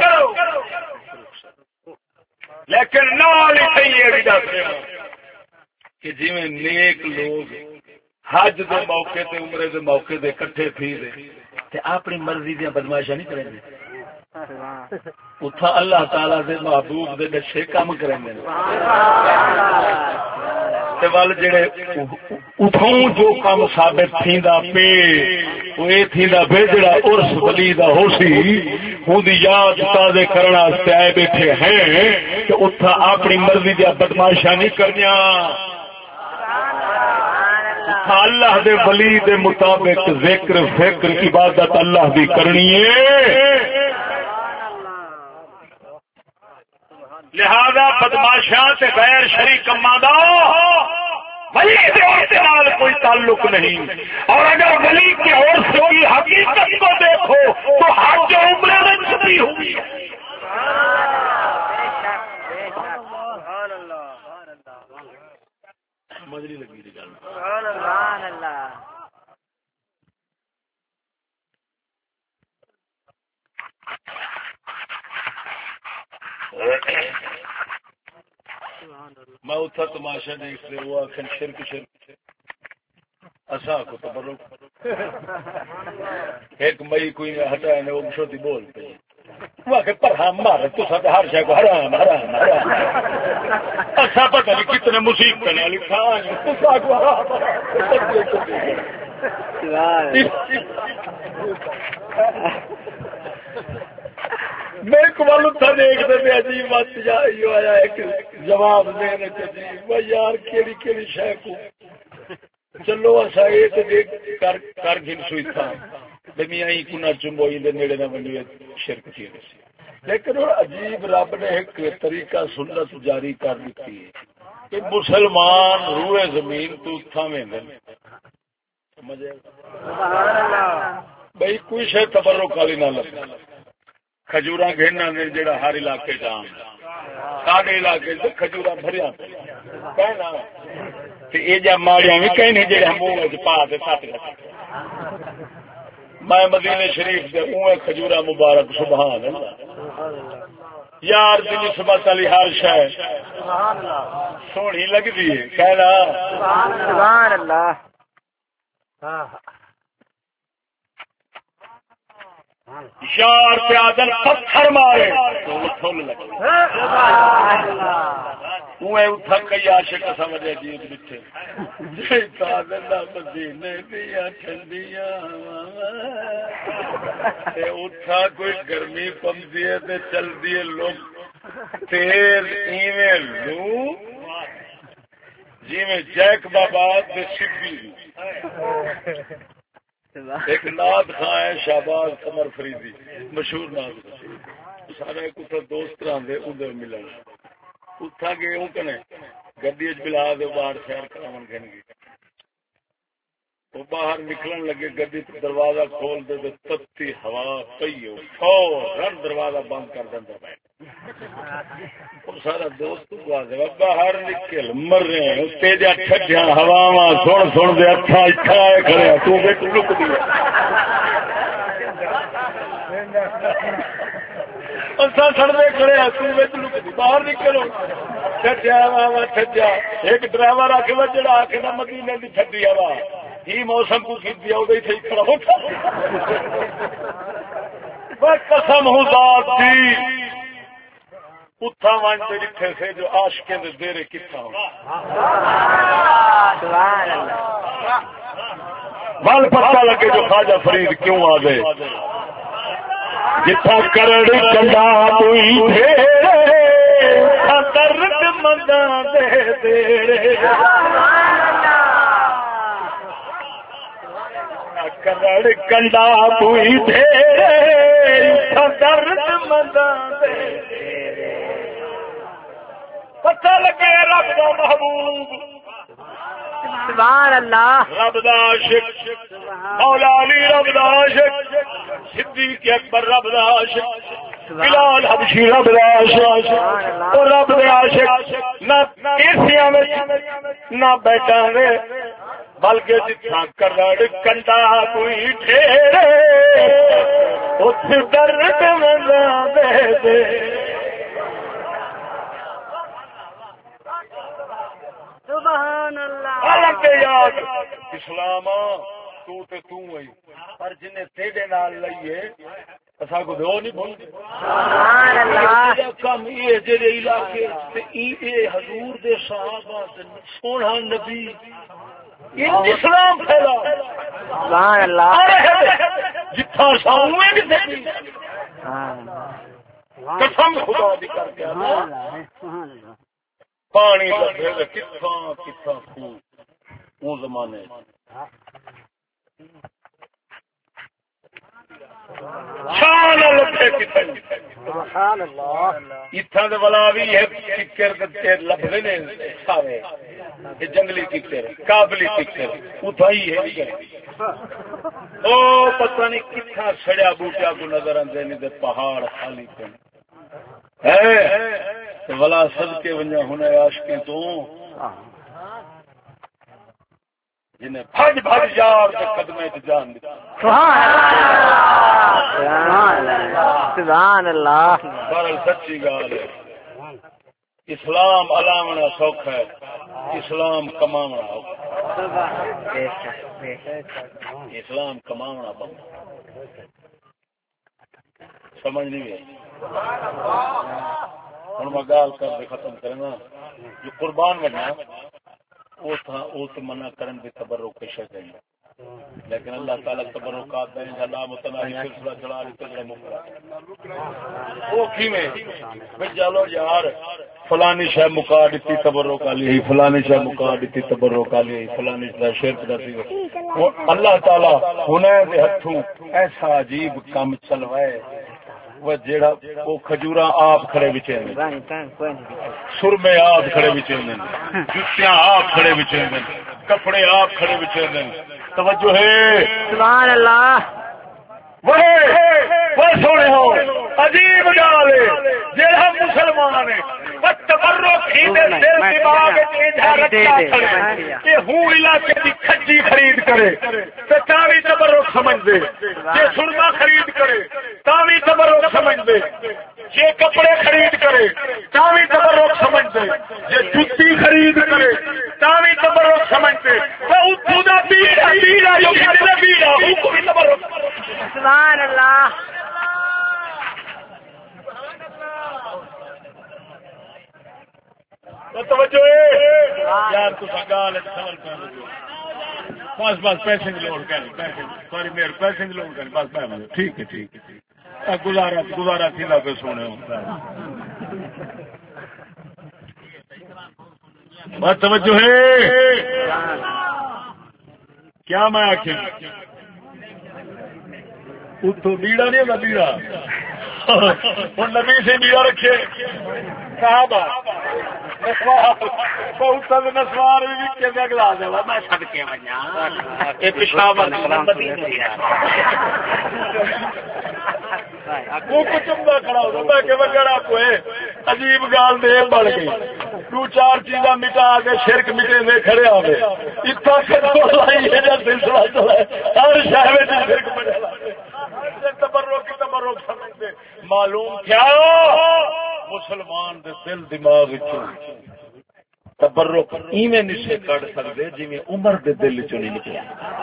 لیکن نال ہی کہ جی میں نیک لوگ حج دے موقع تے عمرے دے موقع دے کٹھے تھی دے تے اپنی مرضی دیا بدماشاں نہیں کریں گے اتھا اللہ تعالی دے محبوب دے دسے کام کریں گے تے وال جڑے اتھوں جو کام ثابت تھیندا پے وہ اے تھیندا پے جڑا عرس ولی دا ہو سی ہوں دی یاد تازے کرنا واسطے آئے بیٹھے ہیں کہ اتھا اپنی مرضی دیا بدماشاں نہیں کرنیاں اللہ دے ولی دے مطابق ذکر فکر عبادت اللہ دی کرنی ہے لہذا بدماشاں سے غیر شریک کما دا ولی کے عورت نال کوئی تعلق نہیں اور اگر ولی کی عورت کی حقیقت کو دیکھو تو حج عمرے میں چھپی ہوئی ہے مجری لگی تھی گل سبحان اللہ میں اتھا تماشا دیکھتے وہ آخر شرک شرک اصا کو تبرک ایک مئی کوئی ہٹایا نے وہ چھوٹی بول پہ وہ کہ پر ہم مار تو سب ہر شے کو حرام حرام حرام اصا پتہ نہیں کتنے مصیبت نے لکھا تو سا کو حرام میرے کو معلوم تھا دیکھتے تھے عجیب بات آیا ایک جواب دینے چاہیے وہ یار کیڑی کیڑی شے کو چلو اصا یہ تو دیکھ کر کر گن سوئی تھا میاں ہی کنا چمبوئی دے نیڑے نہ بنی شرک تھی لیکن عجیب رب نے ایک طریقہ سنت جاری کر دیتی ہے کہ مسلمان روئے زمین تو تھامے گے سمجھے بھائی کوئی شے تبرک والی نہ لگے کھجورا گھیرنا نے جڑا ہر علاقے جام سارے علاقے سے کھجورا بھریا کہنا یہ جا ماڑیاں بھی کہیں نہیں جڑے منہ پا دے سات میں مدینے شریف دے اوے کھجورا مبارک سبحان اللہ یار دی نسبت علی ہر شے سونی لگدی ہے کہنا سبحان اللہ یار پیادل پتھر مارے تو تھل لگے اوے اٹھا کئی عاشق سمجھے جی بیٹھے جیتا دندا مدینے دیا ٹھنڈیاں تے اٹھا کوئی گرمی پمدی ہے تے چلدی ہے لوگ تیز ایویں لو جی میں جیک بابا تے شبی ایک نعت خاں ہے شہباز قمر فریدی مشہور نعت سارے کچھ دوست رہے ادھر ملن اتھا گئے ہوں کنے گڈی بلا دے باہر سیر کراون گھن گے وہ باہر نکلن لگے گڈی دروازہ کھول دے تے تتی ہوا پئی ہو فورن دروازہ بند کر دیندا میں وہ سارا دوست باہر نکل مر رہے ہیں تیجا ٹھڈیاں ہواواں سن سن دے اکھاں اکھا کھڑے تو وچ لک دی اساں سڑدے کھڑے تو وچ لک دی باہر نکلو ٹھڈیا ہوا ٹھڈیا ایک ڈرائیور آ کے جڑا آ کے مدینے دی ٹھڈی ہوا ہی موسم کو کھینچ دیا ادھر ہی کھڑا ہو قسم ہو ذات دی اتھا ون تے جتھے سے جو عاشقیں دے دیرے کتھا ہو سبحان اللہ ول پتہ لگے جو خواجہ فرید کیوں آ گئے جتھا کرڑ کنڈا کوئی ڈھیرے درد منداں دے دیرے کرڑ کنڈا کوئی ڈھیرے درد منداں دے پتہ لگے رب دا محبوب
سبحان اللہ
رب دا عاشق مولا علی رب دا عاشق صدیق اکبر رب دا عاشق بلال حبشی رب دا عاشق اور رب دا عاشق نہ کرسیاں وچ نہ بیٹھاں دے بلکہ جتھاں کرڑ کنڈا کوئی ٹھیرے اوتھے درد مندا دے دے
سبحان اللہ
حالت یاد اسلام تو تے تو ہوئی پر جنے تیرے نال لئیے اسا کو دو نہیں بھول
سبحان اللہ
کم یہ جڑے علاقے تے اے حضور دے صحابہ سونا نبی اسلام پھیلا
سبحان اللہ
جتھا ساویں کتے قسم خدا دی کر کے
سبحان اللہ
پانی لگے کتھاں کتھاں خون وہ زمانے شان لگے کتھاں
سبحان اللہ
اتھاں دے والا بھی ہے ککر تے لبھے نے سارے یہ جنگلی ککر قابلی ککر اتھا ہی ہے او پتہ نہیں کتھاں سڑیا بوٹیا کو نظر آندے نے تے پہاڑ خالی پے ہے ولا صدقے ونجا ہونا عاشقیں تو جنہیں بھج بھج یار کے قدمے تے جان دی
سبحان اللہ سبحان اللہ
بہرحال سچی گال ہے اسلام علامنا سوکھا ہے اسلام کماونا اوکھا اسلام کماونا بہت سمجھ نہیں ہے ہوں میں گال کر کے ختم کرنا جو قربان بنا وہ تھا وہ تو منع کرن بھی تبرک کی شکل ہے لیکن اللہ تعالی تبرکات دیں اللہ متناہی سلسلہ چلا رہی تجربہ مکرا وہ کیویں بھئی چلو یار فلانی شے مکا دیتی تبرک علی فلانی شے مکا دیتی تبرک علی فلانی شے شرک دتی اللہ تعالی ہنے دے ہتھوں ایسا عجیب کام چلوائے وہ جیڑا وہ کھجورا آپ کھڑے بچے نے سرمے آپ کھڑے بچے نے جوتیاں آپ کھڑے بچے نے کپڑے آپ کھڑے بچے نے توجہ ہے
سبحان اللہ
وہ وہ سونے ہو عجیب گال ہے جیڑا مسلمان ہے وہ تبرک ہی دے دل دماغ وچ رکھا کھڑے کہ ہوں علاقے دی کھجی خرید کرے تے تاوی تبرک سمجھ دے جے سرما خرید کرے تاوی تبرک سمجھ دے جے کپڑے خرید کرے تاوی تبرک سمجھ دے جے جُتی خرید کرے تاوی تبرک سمجھ دے وہ اتھوں دا بیڑا بیڑا جو کھڑے بیڑا او کو بھی تبرک
سبحان اللہ
توجہ یار تو گال سوال کر بس بس پیسے کی لوڑ کر پیسے سوری میرے پیسے کی لوڑ کر بس ٹھیک ہے ٹھیک ہے ٹھیک گزارا گزارا تھی لا کے سونے بس توجہ ہے کیا میں آخر اتو بیڑا نہیں ہوتا بیڑا ہوں نبی سے بیڑا رکھے صحابہ نسوار گلا دے میں چڑ کے پیشاب چمتا کھڑا ہوتا میں کہ وگڑا کوئے عجیب گال دے بڑھ گئی تو چار چیزاں مٹا کے شرک مٹے دے کھڑے ہو گئے اتنا سلسلہ چلا ہر شہر شرک بڑھا تبرک کی تبرک سمجھتے معلوم کیا مسلمان دے دل دماغ تبرک ایویں نشے کٹ سکتے جی عمر دے دل چ نہیں نکلیا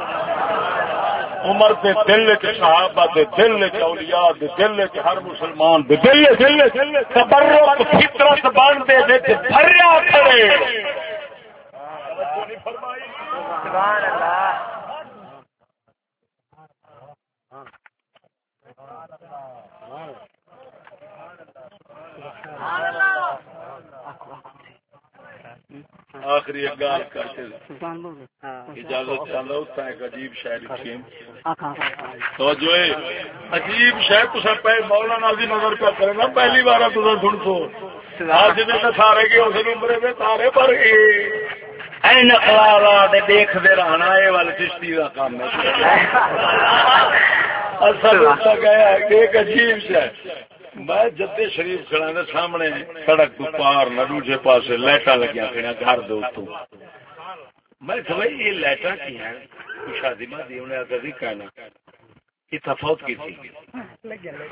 عمر دے دل چ صحابہ دے دل چ اولیاء دے دل چ ہر مسلمان دے دل دل تبرک فطرت بن دے وچ بھریا کھڑے
سبحان اللہ
آخری گال کر کے اجازت چاہتا ہوں ایک عجیب شاعری تو جو عجیب شاید تو سب مولانا دی نظر پہ کرے نا پہلی بار تو سن سو آج دن سارے کے اس نمبر میں تارے پر گئے نقلا دیکھتے رہنا یہ والا چشتی کا کام اصل گیا ایک عجیب شاید میں جدے شریف کھڑا سامنے سڑک تو پار نہ دوسرے پاس لائٹاں لگیا کھڑا گھر دے اتوں میں کہ بھائی یہ لائٹاں کی ہیں شادی میں دی انہیں اگر کہنا یہ فوت کی تھی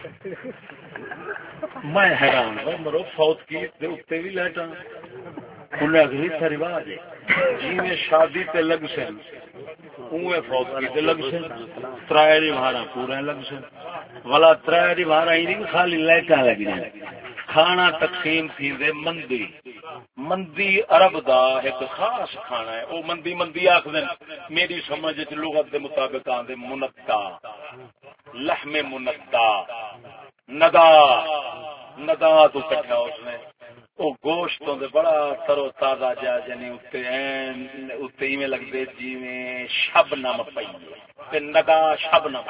میں حیران بھائی مرو فوت کی اتنے بھی لائٹاں انہیں اگلی تھا رواج ہے جی میں شادی تے لگ سن اوے فوت کی تے لگ سن ترائے ریوارا پورے لگ سن والا ترائے ریوارا ہی نہیں خالی لائٹاں لگ جائیں کھانا تقسیم تھی دے مندی مندی عرب دا ایک خاص کھانا ہے وہ مندی مندی آخ دیں میری سمجھ لغت دے مطابق آندے منتا لحم منتا ندا ندا تو کٹھا اس نے وہ گوشتوں دے بڑا ترو تازہ جا یعنی اتنے ایویں لگتے جی میں شبنم پی ندا شبنم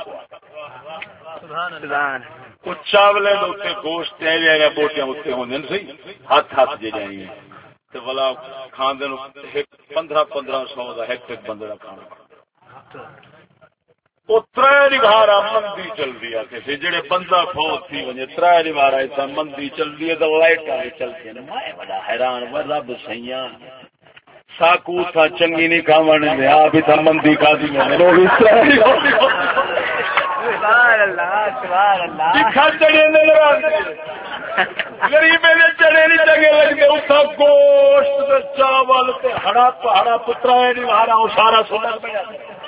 کو چاولے گوشت بوٹیاں اتنے ہونے سی ہاتھ ہاتھ جی جائیں تو بلا کھانے پندرہ پندرہ سو کا ایک ایک بندے کا کھانا وہ تر ریوارا مندی چل رہی ہے کسی جڑے بندہ فوت تھی وجے تر ریوارا ایسا مندی چل رہی ہے تو لائٹ چلتی ہے میں بڑا حیران و رب سیاں ساکو تھا چنگی نہیں کھاون دے آپ تھا مندی کھا دی میں
سبحان اللہ سبحان اللہ
کھا چڑے نے غریب نے چڑے نہیں چنگے لگتے اتھا گوشت چاول تے ہڑا ہڑا پترا ریوارا وہ سارا سونا پہ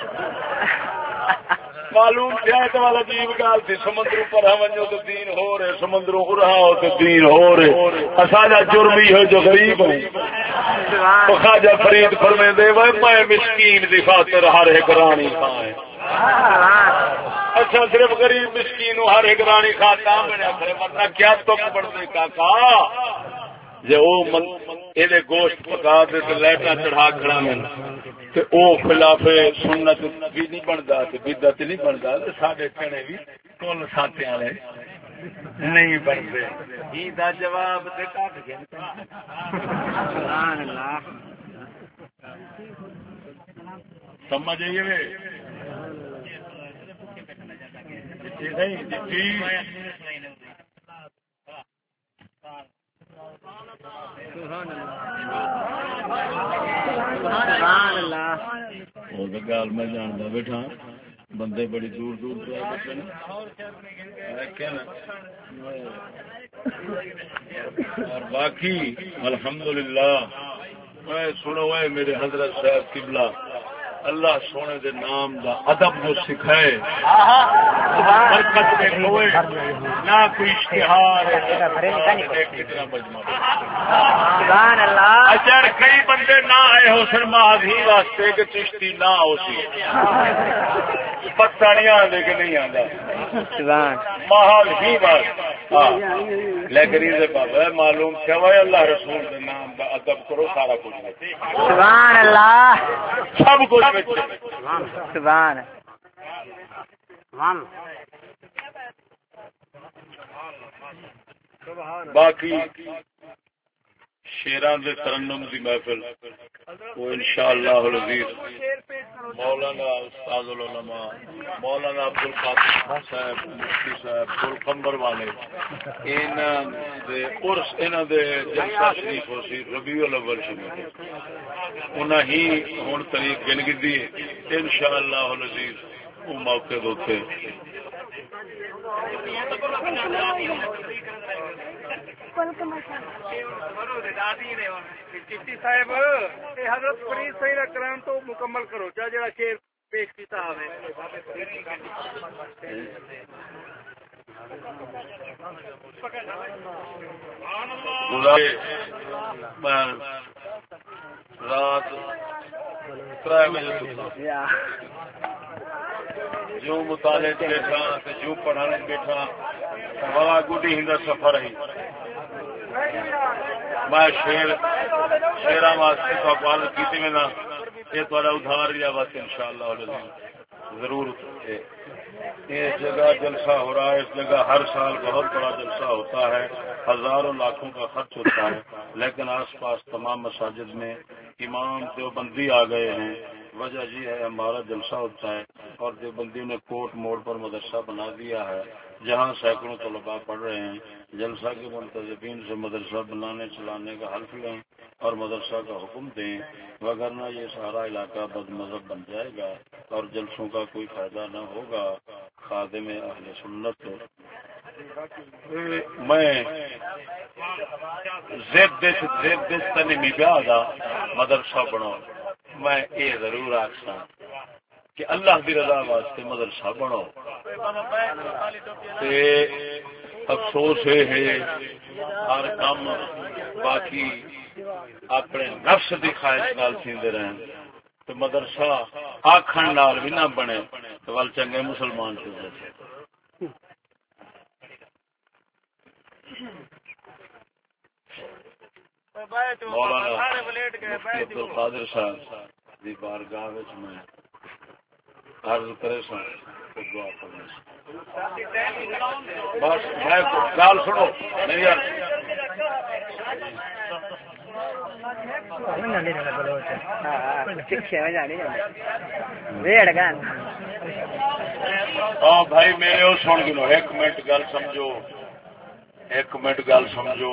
معلوم کیا ہے والا عجیب گال تھی سمندر پر ہم تو دین ہو رہے سمندروں کو رہا ہو تو دین ہو رہے اساجا جرم ہی ہو جو غریب ہیں خواجہ فرید فرمے دے وہ میں مسکین دی خاطر ہر ایک رانی کھائے اچھا صرف غریب مسکین ہر ایک رانی کھاتا میں ورنہ کیا تک بڑھتے کاکا جی وہ یہ گوشت پکا دے تو لائٹاں چڑھا کھڑا میں او خلاف سنت بھی نہیں بنتا بدعت نہیں بنتا سارے چنے بھی کل ساتھ والے نہیں بنتے جی دا جواب سمجھ آئیے گال میں جانتا بیٹھا بندے بڑی دور دور اور باقی الحمدللہ میں سنو ہے میرے حضرت صاحب قبلہ اللہ سونے دے نام دا ادب کو سکھائے برکت میں ہوئے نہ کوئی اشتہار اچھا کئی بندے نہ آئے ہو سر ماضی واسطے کہ چشتی نہ ہو سی پتا نہیں آدھے کہ نہیں آتا محال ہی بات لیکن بابا معلوم کیا ہوا اللہ رسول کے نام کا ادب کرو سارا کچھ
سبحان اللہ
سب کچھ
سبحان
باقی شیران دے ترنم دی محفل وہ انشاءاللہ العزیز مولانا استاد العلماء مولانا عبد القادر صاحب مفتی صاحب گلقمبر والے انہاں دے عرس انہاں دے جلسہ شریف ہو سی ربیع الاول شریف انہاں ہی ہن تاریخ گن گئی انشاءاللہ العزیز وہ موقع دوتے
چشتی صاحب حضرت فرید سید اکرام تو مکمل کرو جا جڑا شیر پیش کیتا ہے
رات ترائے بجے جو مطالعے بیٹھا جو پڑھانے بیٹھا ہوا گڈی ہندا سفر ہے میں شیر شیرا واسطے سوال کی میں نا یہ تھوڑا ادھار یا بس انشاءاللہ ضرور یہ جگہ جلسہ ہو رہا ہے اس جگہ ہر سال بہت بڑا جلسہ ہوتا ہے ہزاروں لاکھوں کا خرچ ہوتا ہے لیکن آس پاس تمام مساجد میں امام دیوبندی آ گئے ہیں وجہ یہ ہے ہمارا جلسہ ہوتا ہے اور دیوبندیوں نے کوٹ موڑ پر مدرسہ بنا دیا ہے جہاں سینکڑوں طلباء پڑھ رہے ہیں جلسہ کے منتظمین سے مدرسہ بنانے چلانے کا حلف لیں اور مدرسہ کا حکم دیں وگرنہ یہ سارا علاقہ بد مذہب بن جائے گا اور جلسوں کا کوئی فائدہ نہ ہوگا خادم اہل سنت میں زیب دس زیب دس تنمی بیادا مدرسہ بناؤ میں یہ ضرور آخسا کہ اللہ کی رضا واسطے مدرسہ بناؤ افسوس یہ ہے ہر کام باقی اپنے نفس کی خواہش نال سیندے رہن تو مدرسہ آکھن نال بھی نہ بنے تو ول چنگے مسلمان چلے مولانا مفتی عبد القادر صاحب دی بارگاہ وچ میں عرض کرے سن دعا کرنا بس میں گل سنو نہیں یار ہاں بھائی میرے سن گنو ایک منٹ گل سمجھو ایک منٹ گل سمجھو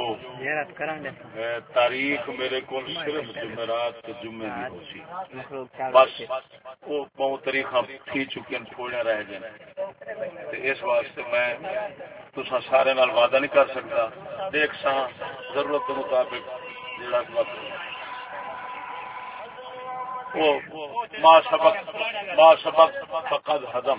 تاریخ میرے کو صرف جمعرات کے جمعے کی ہو سی بس وہ بہت تاریخ تھی چکی تھوڑے رہ جائیں اس واسطے میں تسا سارے نال وعدہ نہیں کر سکتا دیکھ سا ضرورت کے مطابق جڑا وہ ما سبق ما سبق فقد حدم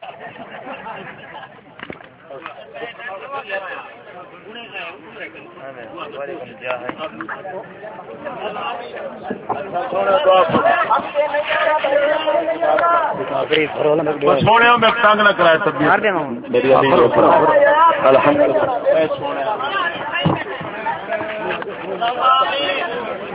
سونے میں تنگ نہ کرائے الحمد